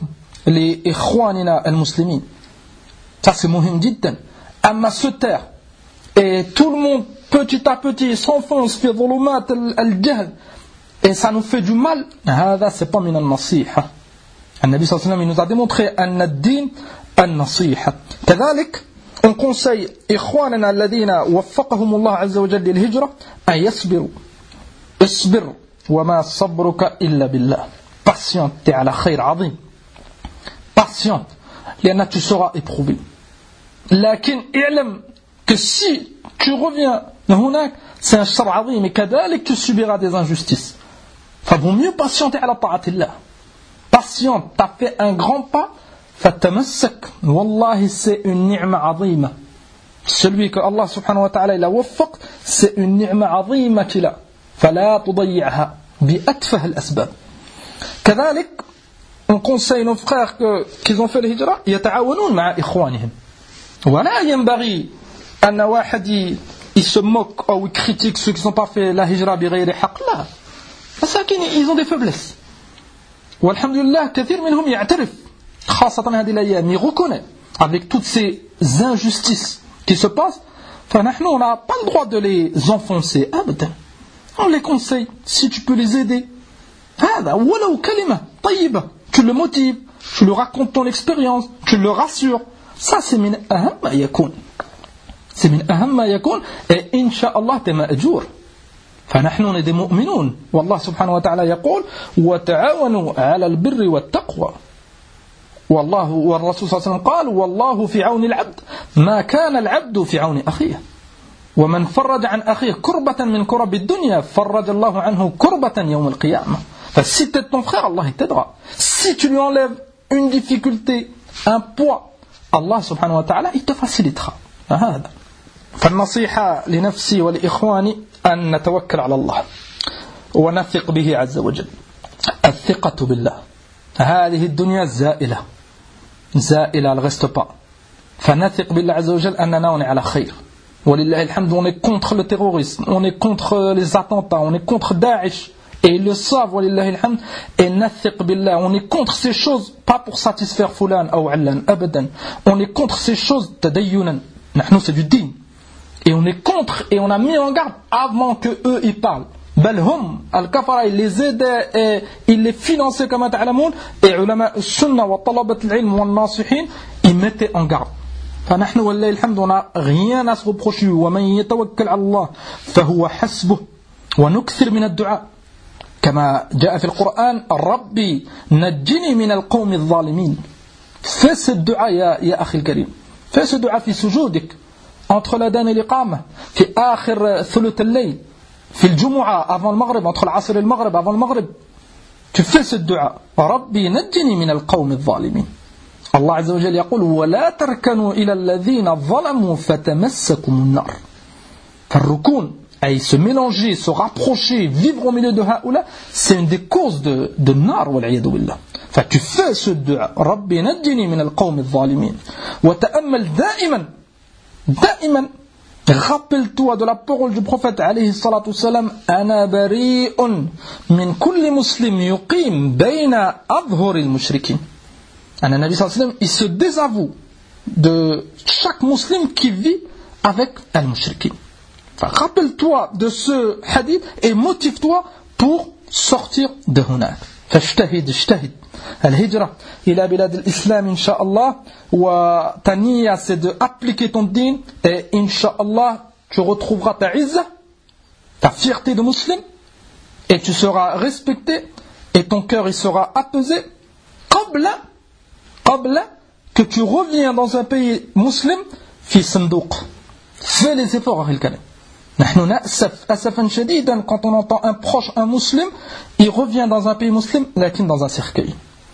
لإخواننا المسلمين. Ça c'est مهم جدا. أما se taire et tout le monde petit à petit s'enfonce في ظلمات الجهل et ça nous fait du mal, هذا c'est pas من النصيحة. النبي صلى الله عليه وسلم nous a démontré أن الدين النصيحة. كذلك on conseille إخواننا الذين وفقهم الله عز وجل للهجرة أن يصبروا. اصبر وما صبرك إلا بالله. Patiente, t'es à la khayr azim. Patiente, لأن tu seras éprouvé. لكن اعلم que si tu reviens هناك c'est un shar azim et كذلك tu subiras des injustices. Vaut mieux patienter على طاعة الله. Patiente, t'as fait un grand pas, فتمسك. والله c'est une ni'ma عظيمة. Celui que Allah subhanahu wa ta'ala il a وفق, c'est une ni'ma عظيمة qu'il a. فلا تضيعها بأتفه الأسباب. كذلك on conseille nos frères qu'ils ont fait le hijra يتعاونون مع إخوانهم ولا ينبغي أن واحد il se moque ou il critique ceux qui n'ont pas fait la hijra بغير حق. لا, مساكين ils ont des faiblesses والحمد لله كثير منهم يعترف خاصة هذه الأيام, il reconnaît avec toutes ces injustices qui se passent, on n'a pas le droit de les enfoncer. On les conseille, si tu peux les aider. Tu le motives, tu lui racontes ton expérience, tu le rassures. Ça, c'est min aham ma yakoun. C'est min aham ma yakoun. Et incha'Allah, t'es ma'ajour. فنحن ندي مؤمنون والله سبحانه وتعالى يقول وتعاونوا على البر والتقوى والله والرسول صلى الله عليه وسلم قال والله في عون العبد ما كان العبد في عون أخيه ومن فرج عن أخيه كربة من كرب الدنيا فرج الله عنه كربة يوم القيامة. Si tu aides ton frère, Allah t'aidera. Si tu lui enlèves une difficulté, un poids, Allah subhanahu wa ta'ala il te facilitera. هذا فالنصيحة لنفسي ولإخواني أن نتوكل على الله ونثق به عز وجل. الثقة بالله. هذه الدنيا زائلة elle ne reste pas. فنثق بالله عز وجل أننا on est على خير. ولله الحمد, on est contre le terrorisme, on est contre les attentats, on est contre Daesh. Et ils le savent, walillahi alhamd. Et nathiq billah, on est contre ces choses, pas pour satisfaire fulan ou allan, abadan. On est contre ces choses, tadayyunan. Nahnu, c'est du din. Et on est contre, et on a mis en garde avant que eux ils parlent. Balhum, al-kafara, ils les aidaient et ils les finançaient comme ta'lamoun. Et ulama al-sunnah wa talabat al-ilm wa al-nasihin, ils mettaient en garde. فنحن والله الحمد, on n'a rien à se reprocher. ومن يتوكل على الله فهو حسبه ونكثر من الدعاء. كما جاء في القرآن ربي نجني من القوم الظالمين. Fais ce dua يا أخي الكريم. Fais ce dua في سجودك entre l'adhan et l'iqamah, في آخر ثلث الليل, في الجمعة avant le maghrib, entre العصر et le maghrib, avant le maghrib. Tu fais ce dua ربي نجني من القوم الظالمين. الله عز وجل يقول ولا تركنوا إلى الذين ظلموا فتمسكم النار. فالركون أي se mélanger, se rapprocher, vivre au milieu de haoula, c'est une des causes de nar والعياذ بالله. فtu fais ce dua ربي نجني من القوم الظالمين. وتأمل دائما rappelle-toi de la parole du prophète عليه الصلاة والسلام أنا بريء من كل مسلم يقيم بين أظهر المشركين. Un Nabi sallallahu alayhi wa sallam, il se désavoue de chaque musulman qui vit avec al-mushrikin. Enfin, rappelle-toi de ce hadith et motive-toi pour sortir de Hunak. فاجتهد الهجرة إلى بلاد الإسلام إن شاء الله. Ta niya, c'est de appliquer ton din et Inch'Allah tu retrouveras ta izza, ta fierté de musulman, et tu seras respecté et ton cœur il sera apaisé قبل que tu reviens dans un pays musulman في صندوق. Fais les efforts أخي الكريم. نحن نأسف أسفا شديدا quand on entend un proche, un musulman, il revient dans un pays musulman لكن dans un cercueil.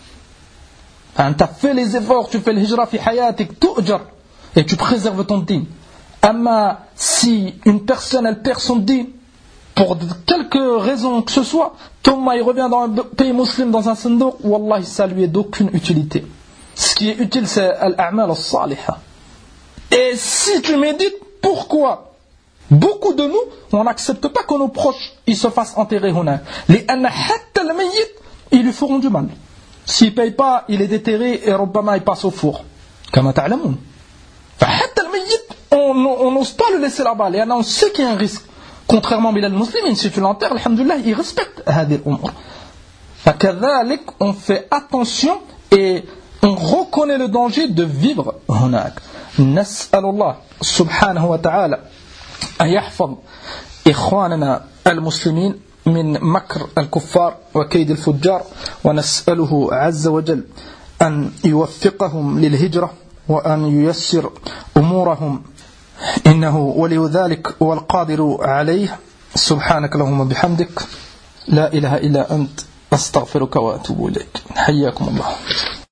Tu as fait les efforts, tu fais le hijra fi hayatik, tu'jar, et tu préserves ton din. Amma si une personne elle perd son din pour quelque raison que ce soit, Thomas il revient dans un pays musulman dans un sandouk, wallahi ça lui est d'aucune utilité. Ce qui est utile c'est al-a'mal as-salihah. Et si tu médites, pourquoi beaucoup de nous, on n'accepte pas que nos proches ils se fassent enterrer huna. لأن حتى الميت ils lui feront du mal. S'il ne paye pas, il est déterré et ربما il passe au four. كما تعلمون. فحتى الميت on n'ose pas le laisser là-bas. لأن on sait qu'il y a un risque. Contrairement à Bilal Muslimin, si tu l'enterres, alhamdulillah, il respecte هذه الأمور. فكذلك on fait attention et on reconnaît le danger de vivre هناك. نسأل الله سبحانه وتعالى أن يحفظ إخواننا المسلمين من مكر الكفار وكيد الفجار, ونسأله عز وجل أن يوفقهم للهجرة وأن ييسر أمورهم إنه ولي ذلك والقادر عليه. سبحانك اللهم بحمدك لا إله إلا أنت أستغفرك وأتوب إليك. حياكم الله.